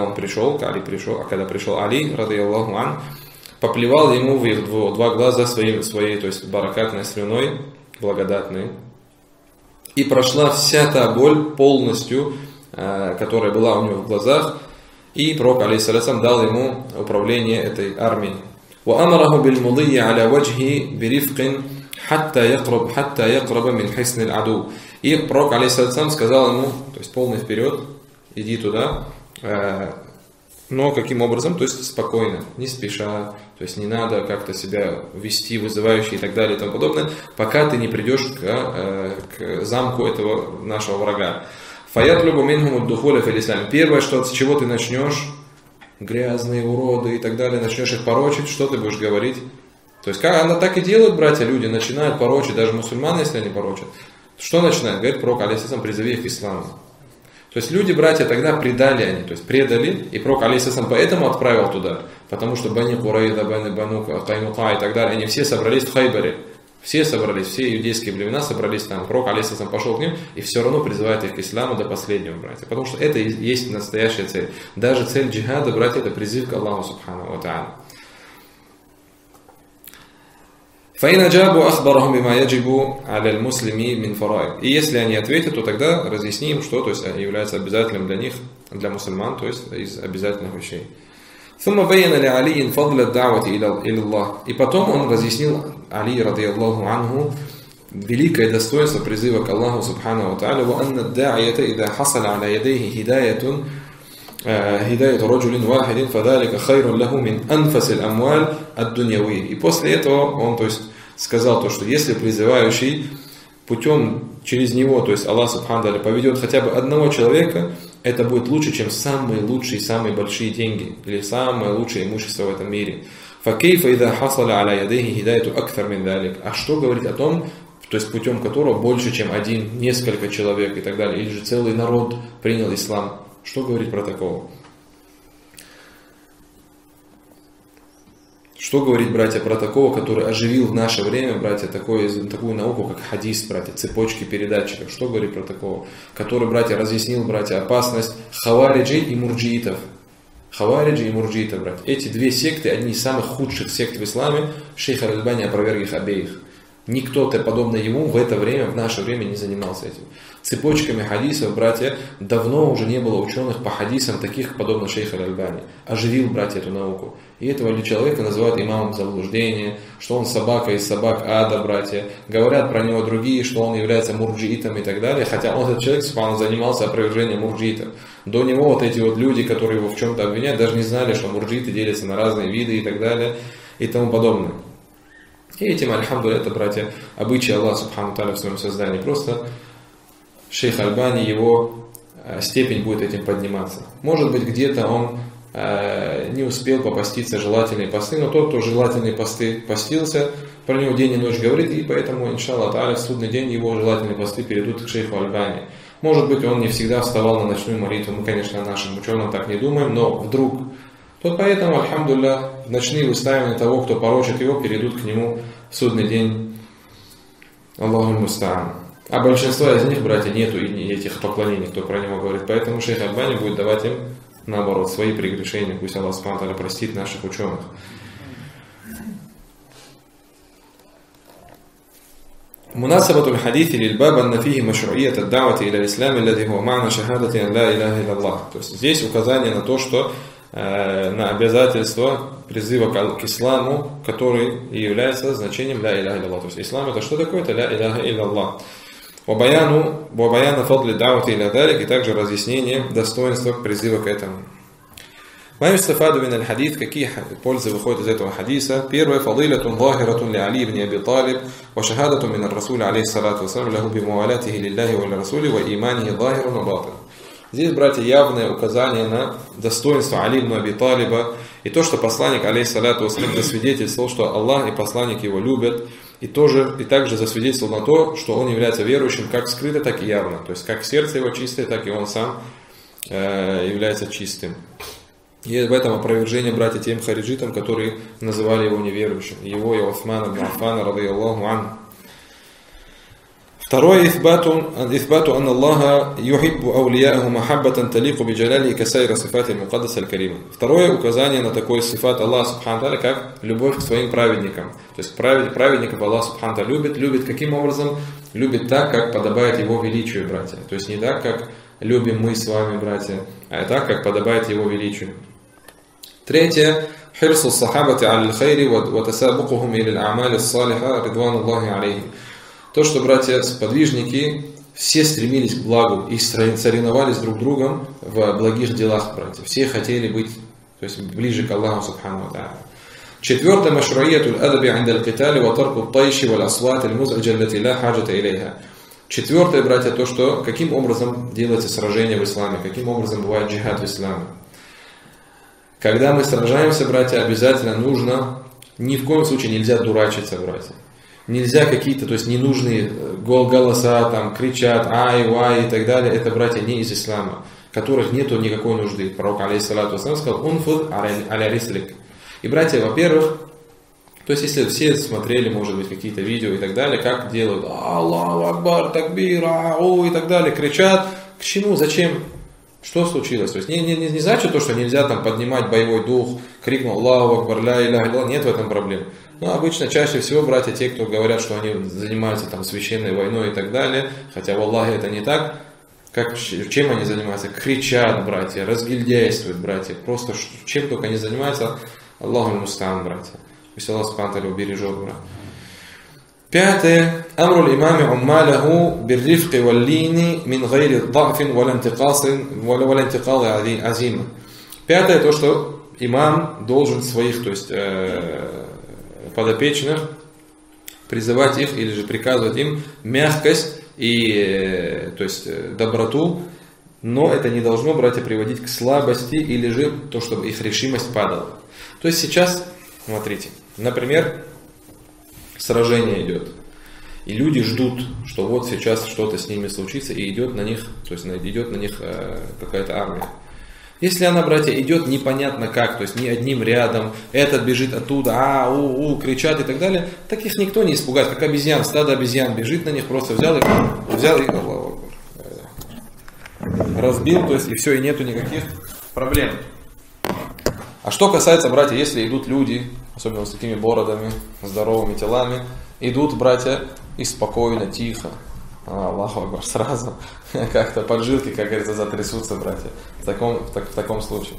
[SPEAKER 1] пришел Али, радийаллаху ан, поплевал ему в два глаза своей, то есть баракатной слюной, благодатной. И прошла вся та боль полностью, которая была у него в глазах. И пророк, алейхиссалям, дал ему управление этой армией. وَأَمَرَهُ بِالْمُضِيِّ عَلَى وَجْهِ بِرِفْقٍ حَتَّى يَقْرَبَ مِنْ حِصْنِ الْعَدُوِّ. И пророк, алейхиссалям, сказал ему, то есть полный вперед, иди туда, но каким образом? То есть спокойно, не спеша, то есть не надо как-то себя вести вызывающе и так далее и тому подобное, пока ты не придешь к замку этого нашего врага. Фаятлюбу минхум ад-духуля фил ислам. Первое, с чего ты начнешь, грязные уроды и так далее, начнешь их порочить, что ты будешь говорить? То есть как она так и делают, братья, люди начинают порочить, даже мусульмане, если они порочат. Что начинают? Говорит пророк, алейхиссалям, призови их к исламу. То есть люди, братья, тогда предали, то есть предали, и пророк, алейхиссалям, поэтому отправил туда, потому что Бани Курайда, Бану Кайнука и так далее, они все собрались в Хайбаре. Все собрались, все иудейские племена собрались там. Пророк, алейхиссалям, пошел к ним и все равно призывает их к исламу до последнего, братья. Потому что это и есть настоящая цель. Даже цель джихада, братья, это призыв к Аллаху субхану ва тааля. فإن أجابوا أخبرهم بما يجب على المسلم من فرائض. И если они ответят, то тогда разъясним, что то есть является обязательным для них, для мусульман, то есть из обязательных вещей. ثم بين لعلي فضل الدعوة إلى الله. И потом он разъяснил Али радийаллаху анху великое достоинство призыва к Аллаху субхану ва тааля, وأن الداعية إذا حصل على يديه هداية رجل واحد فذلك خير له من أنفس الأموال الدنيوية. И после этого он, то есть, сказал то, что если призывающий путем через него, то есть Аллах субхану ва тааля поведет хотя бы одного человека, это будет лучше, чем самые лучшие, самые большие деньги или самое лучшее имущество в этом мире. فكيف إذا حصل على يديه هداية أكثر من ذلك. А что говорить о том, то есть путем которого больше, чем один, несколько человек и так далее, или же целый народ принял ислам. Что говорить про такого? Что говорить, братья, про такого, который оживил в наше время, братья, такую науку, как хадис, братья, цепочки передатчиков? Что говорить про такого? Который, братья, разъяснил, братья, опасность хавариджей и мурджиитов. Хавариджи и мурджииты, братья. Эти две секты, одни из самых худших сект в исламе. Шейх Аль-Альбани опроверг их обеих. Никто-то, подобно ему, в это время, в наше время не занимался этим. Цепочками хадисов, братья, давно уже не было ученых по хадисам, таких, подобно шейху Аль-Альбани. Оживил, братья, эту науку. И этого человека называют имамом заблуждения, что он собака из собак ада, братья. Говорят про него другие, что он является мурджиитом и так далее. Хотя он, этот человек, занимался опровержением мурджиитов. До него вот эти вот люди, которые его в чем-то обвиняют, даже не знали, что мурджииты делятся на разные виды и так далее и тому подобное. И этим, альхамдулилля, это, братья, обычай Аллаха субхану ва тааля в своем создании. Просто шейх Альбани, его степень будет этим подниматься. Может быть, где-то он не успел попаститься желательные посты, но тот, кто желательные посты постился, про него день и ночь говорит, и поэтому, иншаллах тааля, в судный день его желательные посты перейдут к шейху Альбани. Может быть, он не всегда вставал на ночную молитву, мы, конечно, нашим ученым так не думаем, но вдруг... То поэтому, альхамдулилля, ночные выставления того, кто порочит его, перейдут к нему в судный день. Аллаху мустаан. А большинства из них, братья, нету и этих поклонений, кто про него говорит. Поэтому шейх Аль-Бани будет давать им, наоборот, свои прегрешения. Пусть Аллах субхану ва тааля простит наших ученых. مناسبة الحديث للباب أن فيه مشروعية الدعوة إلى الإسلام الذي هو معنى شهادة أن لا إله إلا الله. То есть здесь указание на то, что на обязательство призыва к исламу, который и является значением ля иляха илля Аллах. То есть ислам это что такое? Это ля иляха илля Аллах. Вабаяна фадли даути иля далик, и также разъяснение достоинства призыва к этому. Маю стафаду мин аль-хадис, какие пользы выходят из этого хадиса? Первое, фадилатун захиратун ли Али ибн Аби Талиб, ва шахадатун мин ар-Расули алейхи салату вассалам лаху би муалатихи лилляхи ва ля Расули ва иманихи захирун ва батин. Здесь, братья, явное указание на достоинство Али ибн Аби Талиба и то, что посланник, алейхиссалату вассалям, засвидетельствовал, что Аллах и посланник его любят, и также засвидетельствовал на то, что он является верующим как скрыто, так и явно. То есть, как сердце его чистое, так и он сам является чистым. И в этом опровержение, братья, тем хариджитам, которые называли его неверующим. Его и Усмана ибн Аффана, радийаллаху анху. Второе, إثبات أن الله يحب أولياءه محبة تليق بجلاله كسائر صفات المقدسة الكريمة. Второе указание на такой сифат Аллаха субхану ва тааля, как любовь к своим праведникам. То есть праведников Аллах субхану ва тааля любит каким образом? Любит так, как подобает его величию, братья. То есть не так, как любим мы с вами, братья, а так, как подобает его величию. Третье, حرص الصحابة على الخير وتسابقهم إلى الأعمال الصالحة رضوان الله عليهم. То, что, братья, сподвижники все стремились к благу и соревновались друг с другом в благих делах, братья. Все хотели быть, то есть, ближе к Аллаху субхану ва тааля. Четвертое, машруиятуль адаби инда аль-китали ва тарку ат-тайши валь асват аль-муз'аджа аллати ла хаджата илейха. Четвертое, братья, то, что каким образом делается сражение в исламе, каким образом бывает джихад в исламе. Когда мы сражаемся, братья, обязательно нужно, ни в коем случае нельзя дурачиться, братья. Нельзя какие-то, то есть ненужные голоса, там, кричат, ай, вай и так далее. Это, братья, не из ислама, которых нету никакой нужды. Пророк, алейхиссалату вассалам, сказал, унфуд аля рислик. И, братья, во-первых, то есть если все смотрели, может быть, какие-то видео и так далее, как делают, Аллаху акбар, такбир, ау и так далее, кричат, к чему, зачем? Что случилось? То есть не значит то, что нельзя там поднимать боевой дух, крикнул Аллаху акбар, ля иляха илля, нет в этом проблем. Ну, обычно, чаще всего, братья, те, кто говорят, что они занимаются там священной войной и так далее, хотя в Аллахе это не так, чем они занимаются? Кричат, братья, разгильдяйствуют, братья, просто чем только они занимаются, Аллаху мустаан, братья. Пусть Аллах субхану убережет, брат. Пятое. Амру имаме уммаляху биррифки валлини мин гайри дафин валантикалы азима. Пятое, то, что имам должен своих, то есть подопечных, призывать их или же приказывать им мягкость и то есть доброту, но это не должно, братья, приводить к слабости или же то, чтобы их решимость падала. То есть сейчас, смотрите, например, сражение идет, и люди ждут, что вот сейчас что-то с ними случится, и идет на них, то есть идет на них какая-то армия. Если она, братья, идет непонятно как, то есть не одним рядом, этот бежит оттуда, кричат и так далее, таких никто не испугает, как обезьян, стадо обезьян бежит на них, просто взял и разбил, то есть и все, и нету никаких проблем. А что касается, братья, если идут люди, особенно с такими бородами, здоровыми телами, идут, братья, и спокойно, тихо, Аллаху Акбар, сразу как-то поджилки, как говорится, затрясутся, братья, в таком случае.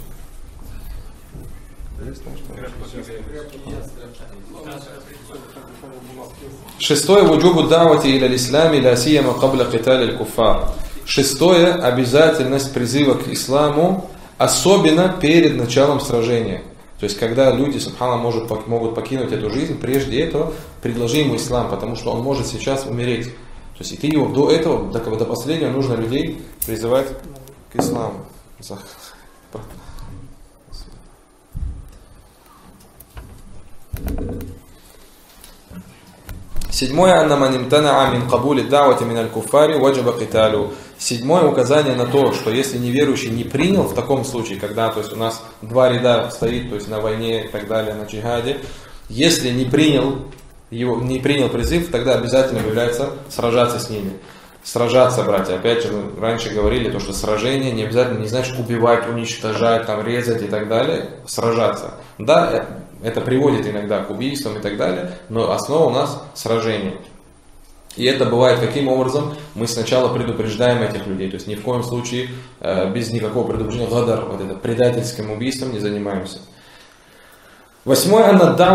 [SPEAKER 1] Шестое. Вуджубу давати иля ислами ля сияма кабля китали аль-куффар. Шестое. Обязательность призыва к исламу, особенно перед началом сражения. То есть, когда люди, субхана, могут покинуть эту жизнь, прежде этого предложи ему ислам, потому что он может сейчас умереть. То есть, и ты его до этого, до последнего нужно людей призывать к исламу. Седьмое. Седьмое указание на то, что если неверующий не принял в таком случае, когда, то есть, у нас два ряда стоит, то есть на войне и так далее, на джихаде, если не принял призыв, тогда обязательно является сражаться с ними. Сражаться, братья. Опять же, мы раньше говорили, то, что сражение не обязательно, не значит убивать, уничтожать, там, резать и так далее. Сражаться. Да, это приводит иногда к убийствам и так далее, но основа у нас сражение. И это бывает каким образом? Мы сначала предупреждаем этих людей, то есть ни в коем случае без никакого предупреждения, гадар, вот это предательским убийством не занимаемся. Восьмое.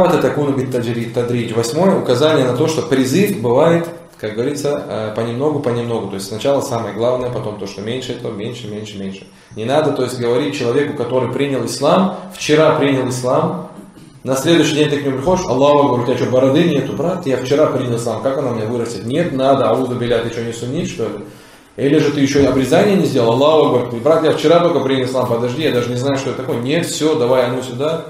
[SPEAKER 1] Восьмое указание на то, что призыв бывает, как говорится, понемногу. То есть сначала самое главное, потом то, что меньше, то меньше. Не надо, то есть, говорить человеку, который принял ислам, вчера принял ислам, на следующий день ты к нему приходишь, Аллаху, говорит, у тебя что, бороды нету, брат? Я вчера принял ислам, как она у меня вырастет? Нет, надо, аузу биля, ты что, не суннит, что ли? Или же ты еще обрезание не сделал? Аллаху, говорит, брат, я вчера только принял ислам, подожди, я даже не знаю, что это такое. Нет, все, давай, а ну сюда.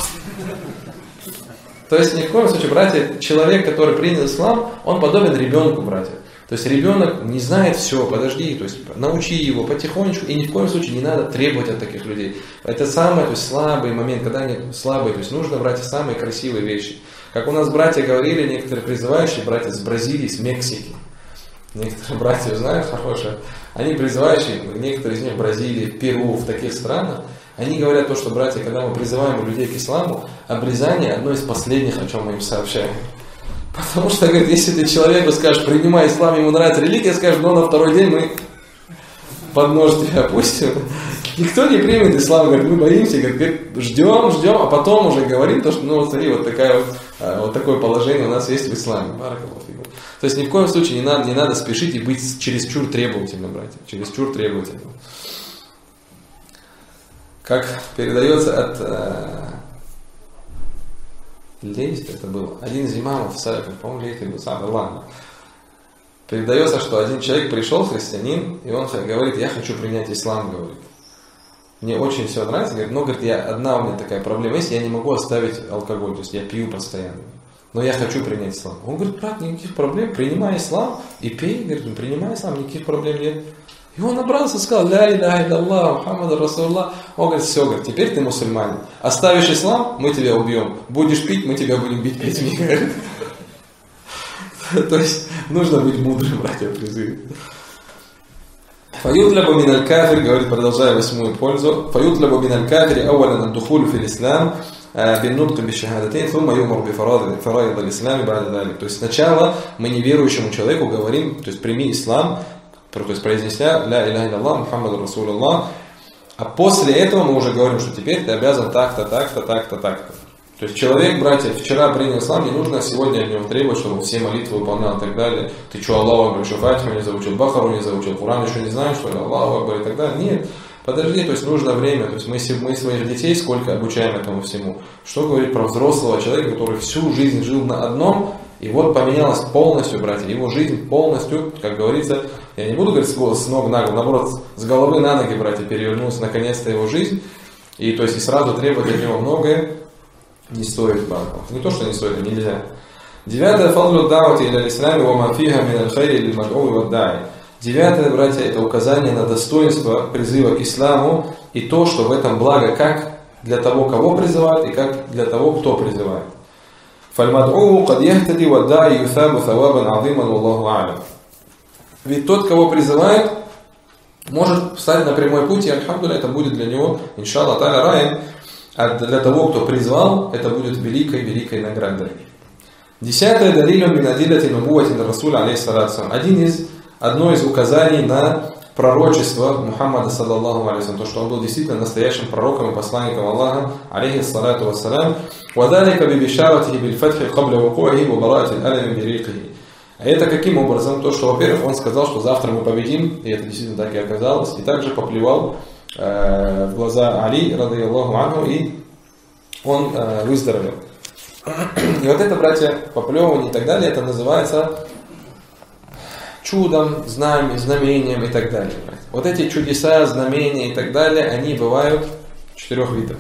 [SPEAKER 1] То есть, ни в коем случае, братья, человек, который принял ислам, он подобен ребенку, братья. То есть, ребенок не знает все, подожди, то есть, научи его потихонечку, и ни в коем случае не надо требовать от таких людей. Это самый, то есть, слабый момент, когда они слабые, то есть, нужно, братья, самые красивые вещи. Как у нас братья говорили, некоторые призывающие, братья с Бразилии, с Мексики, некоторые братья, знаешь, хорошие, они призывающие, некоторые из них в Бразилии, в Перу, в таких странах, они говорят то, что, братья, когда мы призываем людей к исламу, обрезание одно из последних, о чем мы им сообщаем. Потому что, говорит, если ты человеку скажешь, принимай ислам, ему нравится религия, скажешь, но на второй день мы под нож тебя опустим. Никто не примет ислам, говорит, мы боимся, говорит, ждем, а потом уже говорим, то, что, ну вот смотри, вот такое положение у нас есть в исламе. То есть ни в коем случае не надо спешить и быть чересчур требовательным, братья, чересчур требовательным. Как передается от Лейт, это был один из имамов салафов, по-моему, Лейт был сам, ладно. Передается, что один человек пришел, христианин, и он говорит, я хочу принять ислам, говорит. Мне очень все нравится, говорит, но, говорит, одна у меня такая проблема есть, я не могу оставить алкоголь, то есть я пью постоянно. Но я хочу принять ислам. Он говорит, брат, никаких проблем, принимай ислам и пей, говорит, принимай ислам, никаких проблем нет. И он набрался и сказал, ля иляха илlallah, Мухаммад Расулуллах. Он говорит, все, говорит, теперь ты мусульманин. Оставишь ислам, мы тебя убьем. Будешь пить, мы тебя будем бить плетьми, говорит. То есть, нужно быть мудрым, братья, призывы. فيطلب من الكافر, говорит, продолжая 8-ю пользу, فيطلب من الكافر أولا الدخول في الإسلام بالنطق بالشهادتين ثم يؤمر بفرائض الإسلام بعد ذلك. То есть сначала мы неверующему человеку говорим, то есть прими ислам, то есть произнеся ля иляха илляллах Мухаммаду Расулуллах, а после этого мы уже говорим, что теперь ты обязан так-то, так-то, так-то, так-то. То есть человек, братья, вчера принял ислам, не нужно сегодня от него требовать, чтобы все молитвы выполнял и так далее. Ты что, Аллаху Акбар, еще Фатиху не заучил, Бахару не заучил, Куран еще не знаешь, что ли, Аллаху Акбар и так далее. Нет, подожди, то есть нужно время. То есть мы своих детей сколько обучаем этому всему. Что говорить про взрослого человека, который всю жизнь жил на одном, и вот поменялась полностью, братья, его жизнь полностью, как говорится, я не буду говорить с ног на голову, наоборот, с головы на ноги, братья, перевернулась наконец-то его жизнь, и то есть и сразу требовать от него многое не стоит, не то, что не стоит, а нельзя. 9. Фадлу давати иля ислами ва ма фиха мин аль-хайри лиль мад'уи ва да'i. 9, братья, это указание на достоинство призыва к исламу и то, что в этом благо как для того, кого призывают, и как для того, кто призывает. فالمدعو قد يهتدي والداعي يثاب ثوابا عظيما والله أعلم. Ведь тот, кого призывает, может встать на прямой путь, и альхамдулилля, это будет для него, иншаллах та'аля, раем. А для того, кто призвал, это будет великой наградой. 10. Далилю мин адиллати нубуввати расуля алейхиссалату. Одно из указаний на пророчество Мухаммада саллаллаху алейхи, то, что он был действительно настоящим пророком и посланником Аллаха алейхиссалату вассалям. وذلك ببشارته بالفتح قبل وقوعه وبراءة الألم بريقه. А это каким образом? То, что, во-первых, он сказал, что завтра мы победим, и это действительно так и оказалось, и также поплевал в глаза Али, радийаллаху анху, и он выздоровел. И вот это, братья, поплевывание и так далее, это называется чудом, знамением и так далее. Вот эти чудеса, знамения и так далее, они бывают 4 видов.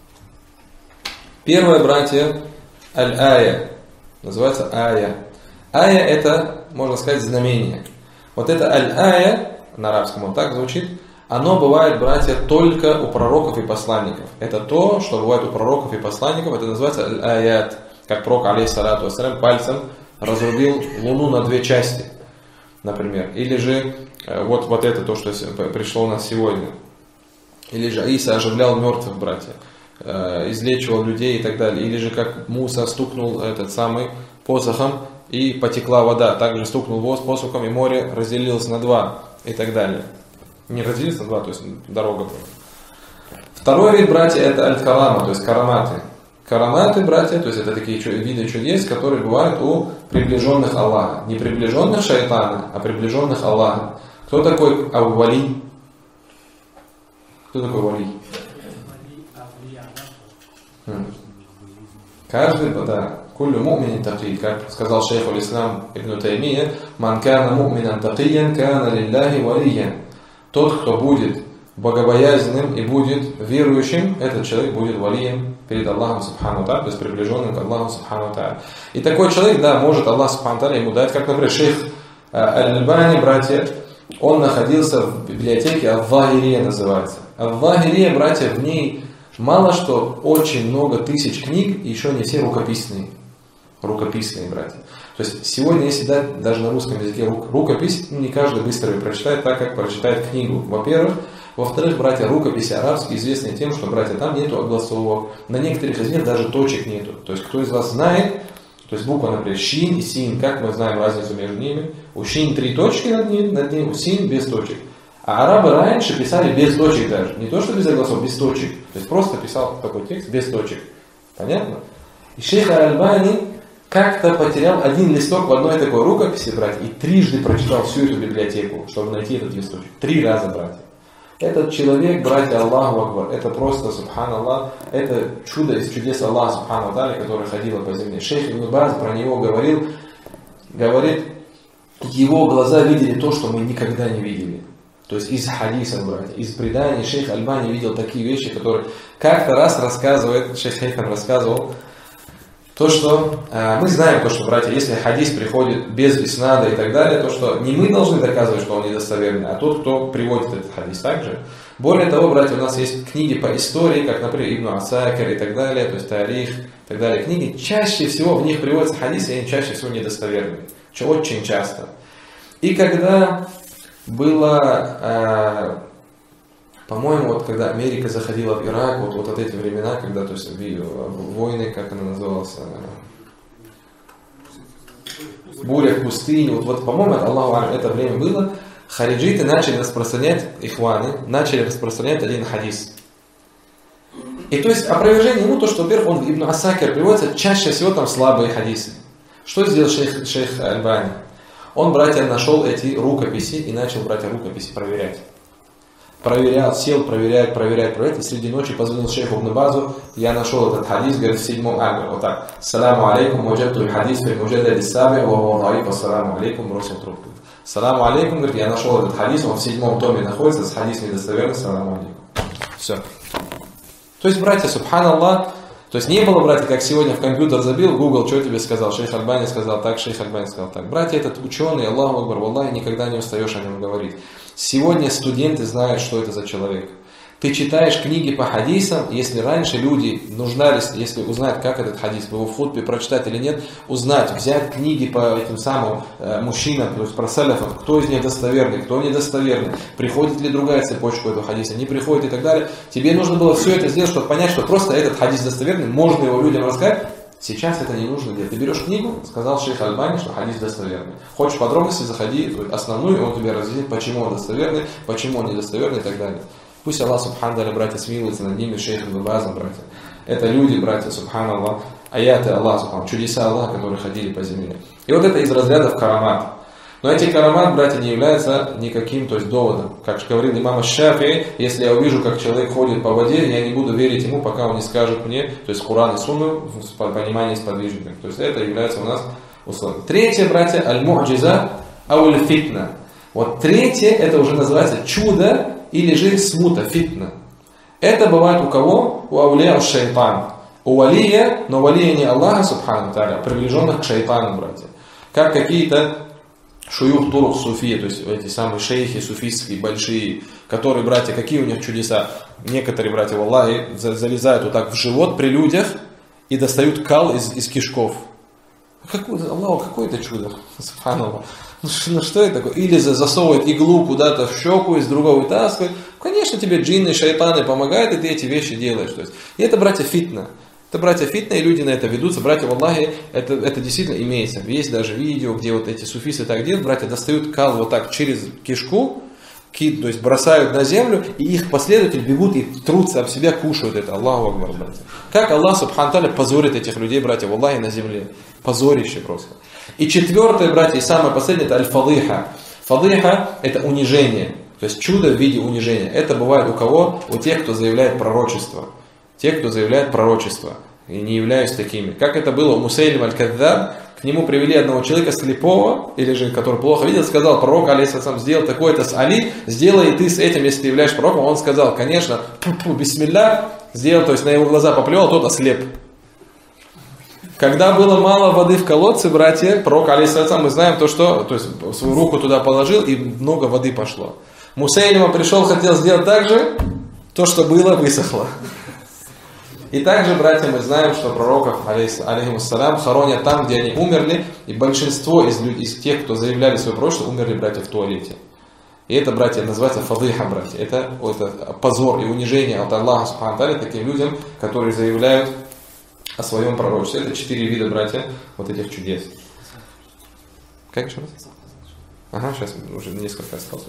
[SPEAKER 1] Первое, братья, аль-ая, называется ая. Ая – это, можно сказать, знамение. Вот это аль-ая, на арабском он так звучит, оно бывает, братья, только у пророков и посланников. Это то, что бывает у пророков и посланников, это называется аль-аят. Как пророк, алейхиссалату вассалям, пальцем разрубил луну на 2 части, например. Или же, вот это то, что пришло у нас сегодня. Или же Иса оживлял мертвых, братья, излечивал людей и так далее. Или же как Муса стукнул этот самый посохом, и потекла вода. Также стукнул посохом, и море разделилось на 2 и так далее. Не разделилось на 2, то есть дорога была. Второй вид, братья, это аль-карама, то есть караматы. Караматы, братья, то есть это такие виды чудес, которые бывают у приближенных Аллаха. Не приближенных шайтана, а приближенных Аллаха. Кто такой вали? Кто такой вали? Каждый, да. Куллю му'минин такий, как сказал шейх аль-Ислам ибн Таймия, ман кана му'минан такиян, кана лилляхи валиян. Тот, кто будет богобоязненным и будет верующим, этот человек будет валием перед Аллахом субхану тааля, то есть приближенным к Аллаху субхану тааля. И такой человек, да, может Аллах субхану тааля ему дать, как, например, шейх Аль-Альбани, братья, он находился в библиотеке Ав-Вахирия, называется. Ав-Вахирия, братья, в ней мало что, очень много тысяч книг, и еще не все рукописные. Рукописные, братья. То есть сегодня, если дать даже на русском языке рукопись, не каждый быстро ее прочитает так, как прочитает книгу, во-первых. Во-вторых, братья, рукописи арабские известны тем, что, братья, там нету огласовок, на некоторых из них даже точек нету. То есть кто из вас знает, то есть буква, например, шин и син, как мы знаем разницу между ними? У шин 3 точки над ним, у син без точек. А арабы раньше писали без точек даже. Не то, что без огласов, без точек. То есть просто писал такой текст без точек. Понятно? И шейх Аль-Альбани как-то потерял 1 листок в одной такой рукописи, братья, и 3 прочитал всю эту библиотеку, чтобы найти этот листочек. 3 раза, братья. Этот человек, братья, Аллаху Акбар, это просто, субханаллах, это чудо из чудес Аллаха, субхану тааля, которое ходило по земле. Шейх Ибн Баз про него говорит, его глаза видели то, что мы никогда не видели. То есть из хадисов, братья, из преданий шейх Альбани видел такие вещи, которые как-то раз рассказывает, шейх Хейфан рассказывал, то, что мы знаем, то, что, братья, если хадис приходит без иснада и так далее, то, что не мы должны доказывать, что он недостоверный, а тот, кто приводит этот хадис также. Более того, братья, у нас есть книги по истории, как, например, Ибн Асакир и так далее, то есть Тарих и так далее. Книги, чаще всего в них приводятся хадисы, и они чаще всего недостоверны. Очень часто. И когда было, по-моему, вот когда Америка заходила в Ирак, вот эти времена, когда, то есть, войны, как она называлась, буря в пустыне, вот по-моему, Аллаху, это время было, хариджиты начали распространять, ихваны, начали распространять один хадис. И то есть опровержение ему то, что, во-первых, он Ибн Асакир приводится, чаще всего там слабые хадисы. Что сделал шейх Альбани? Он, братья, нашел эти рукописи и начал, братья, рукописи проверять. Проверял, сел, проверяет. И среди ночи позвонил шейху Ибн Базу, я нашел этот хадис, говорит, в 7-м альбоме, вот так. Саламу алейкум, муджатту хадис, при муджаддади саби, ва даиф, ассаламу алейкум, бросил трубку. Саламу алейкум, говорит, я нашел этот хадис, он в 7-м томе находится, с хадис недостоверный, саламу алейкум. Все. То есть, братья, субханаллах, то есть не было, братья, как сегодня в компьютер забил, Google, что тебе сказал, шейх Альбани сказал так, шейх Альбани сказал так. Братья, этот ученый, Аллаху Акбар, валлахи, никогда не устаешь о нем говорить. Сегодня студенты знают, что это за человек. Ты читаешь книги по хадисам, если раньше люди нуждались, если узнать, как этот хадис, его в хутбе прочитать или нет, узнать, взять книги по этим самым мужчинам, то есть про салафов, кто из них достоверный, кто недостоверный, приходит ли другая цепочка этого хадиса, не приходит и так далее. Тебе нужно было все это сделать, чтобы понять, что просто этот хадис достоверный, можно его людям рассказать. Сейчас это не нужно делать. Ты берешь книгу, сказал шейх Альбани, что хадис достоверный. Хочешь подробности, заходи в основную, он тебе разъяснит, почему он достоверный, почему он недостоверный и так далее. Пусть Аллах, субханаллах, братья, смилуется над ними, шейхом Ибн Базом, братья. Это люди, братья, субханаллах, аяты Аллаха, субханаллах, чудеса Аллаха, которые ходили по земле. И вот это из разрядов карамат. Но эти карамат, братья, не являются никаким, то есть доводом. Как говорил имам Шафии, если я увижу, как человек ходит по воде, я не буду верить ему, пока он не скажет мне, то есть Куран и Сунну в понимании сподвижников. То есть это является у нас условием. Третье, братья, аль-му'джиза ауль-фитна. Вот третье, это уже называется чудо или же смута, фитна. Это бывает у кого? У аулия шайтан. У валия, но валия не Аллаха, субхану та'аля, приближенных к шайтану, братья. Как какие-то шуюх, турух, суфи, то есть эти самые шейхи суфийские, большие, которые, братья, какие у них чудеса. Некоторые, братья, в Аллахе, залезают вот так в живот при людях и достают кал из кишков. Аллах, какое это чудо, субханаллах. Ну что это такое? Или засовывает иглу куда-то в щеку, из другого вытаскивает. Конечно, тебе джинны, шайтаны помогают, и ты эти вещи делаешь. То есть, и это, братья, фитна. Это, братья, фитна, и люди на это ведутся. Братья, в Аллахе, это действительно имеется. Есть даже видео, где вот эти суфисты так делают. Братья достают кал вот так через кишку, то есть бросают на землю, и их последователи бегут и трутся об себя, кушают это. Аллаху Акбар, братья. Как Аллах, субхану та'аля, позорит этих людей, братья, в Аллахе, на земле. Позорище просто. И четвертое, братья, и самое последнее, это аль-фадыха. Фадыха – это унижение. То есть чудо в виде унижения. Это бывает у кого? У тех, кто заявляет пророчество. Те, кто заявляет пророчество. И не являюсь такими. Как это было у Мусайлима аль-Каддаб. К нему привели одного человека слепого, или же который плохо видел, сказал, пророк, алейхиссалям, сделал такое-то с Али, сделай и ты с этим, если ты являешься пророком. Он сказал, конечно, бисмилля, сделал, то есть на его глаза поплевал, тот ослеп. Когда было мало воды в колодце, братья, пророк, алейхиссалям, мы знаем то, что, то есть свою руку туда положил, и много воды пошло. Мусайлима пришел, хотел сделать так же, то, что было, высохло. И также, братья, мы знаем, что пророков, алейхиссалям, хоронят там, где они умерли, и большинство из тех, кто заявляли свое пророчество, умерли, братья, в туалете. И это, братья, называется фадыха, братья. Это позор и унижение от Аллаха, субхану та'аля, таким людям, которые заявляют о своем пророчестве. Это 4 вида, братья, вот этих чудес. Как еще раз? Ага, сейчас уже несколько осталось.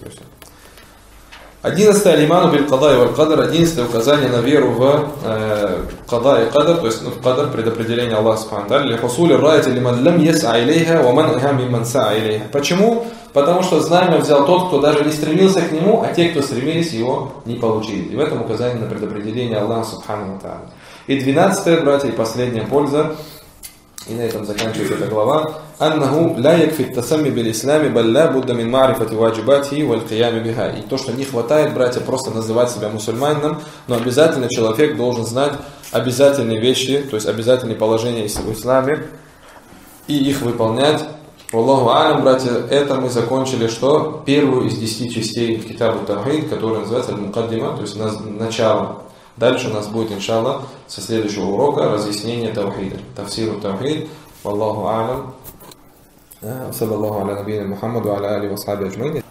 [SPEAKER 1] 11 алиману биль када и валь кадар. 11 указание на веру в када и кадар, то есть в кадар, предопределение Аллаха субхану та'аля. Лихусули райти лиман лам яс'a илейха ва ман иха мимман са'a илейха. Почему? Потому что знамя взял тот, кто даже не стремился к нему, а те, кто стремились, его не получили. И в этом указание на предопределение Аллаха субхану та'аля. И 12, братья, и последняя польза, и на этом заканчивается эта глава. «Аннаху ла якфит тасамми бил ислами, балла будда мин ма'рифати ваджибати валь киями биха». И то, что не хватает, братья, просто называть себя мусульманином, но обязательно человек должен знать обязательные вещи, то есть обязательные положения в исламе, и их выполнять. Аллаху алям, братья, это мы закончили, что? Первую из 10 частей китабу Тавхид, которая называется аль-Мукаддима, то есть начало. Дальше у нас будет, иншаллах, со следующего урока разъяснение Тавхида. Тафсиру Тавхид. Валлаху алям. Саллаллаху аля набийна Мухаммаду аля али ва асхаби аджмаин.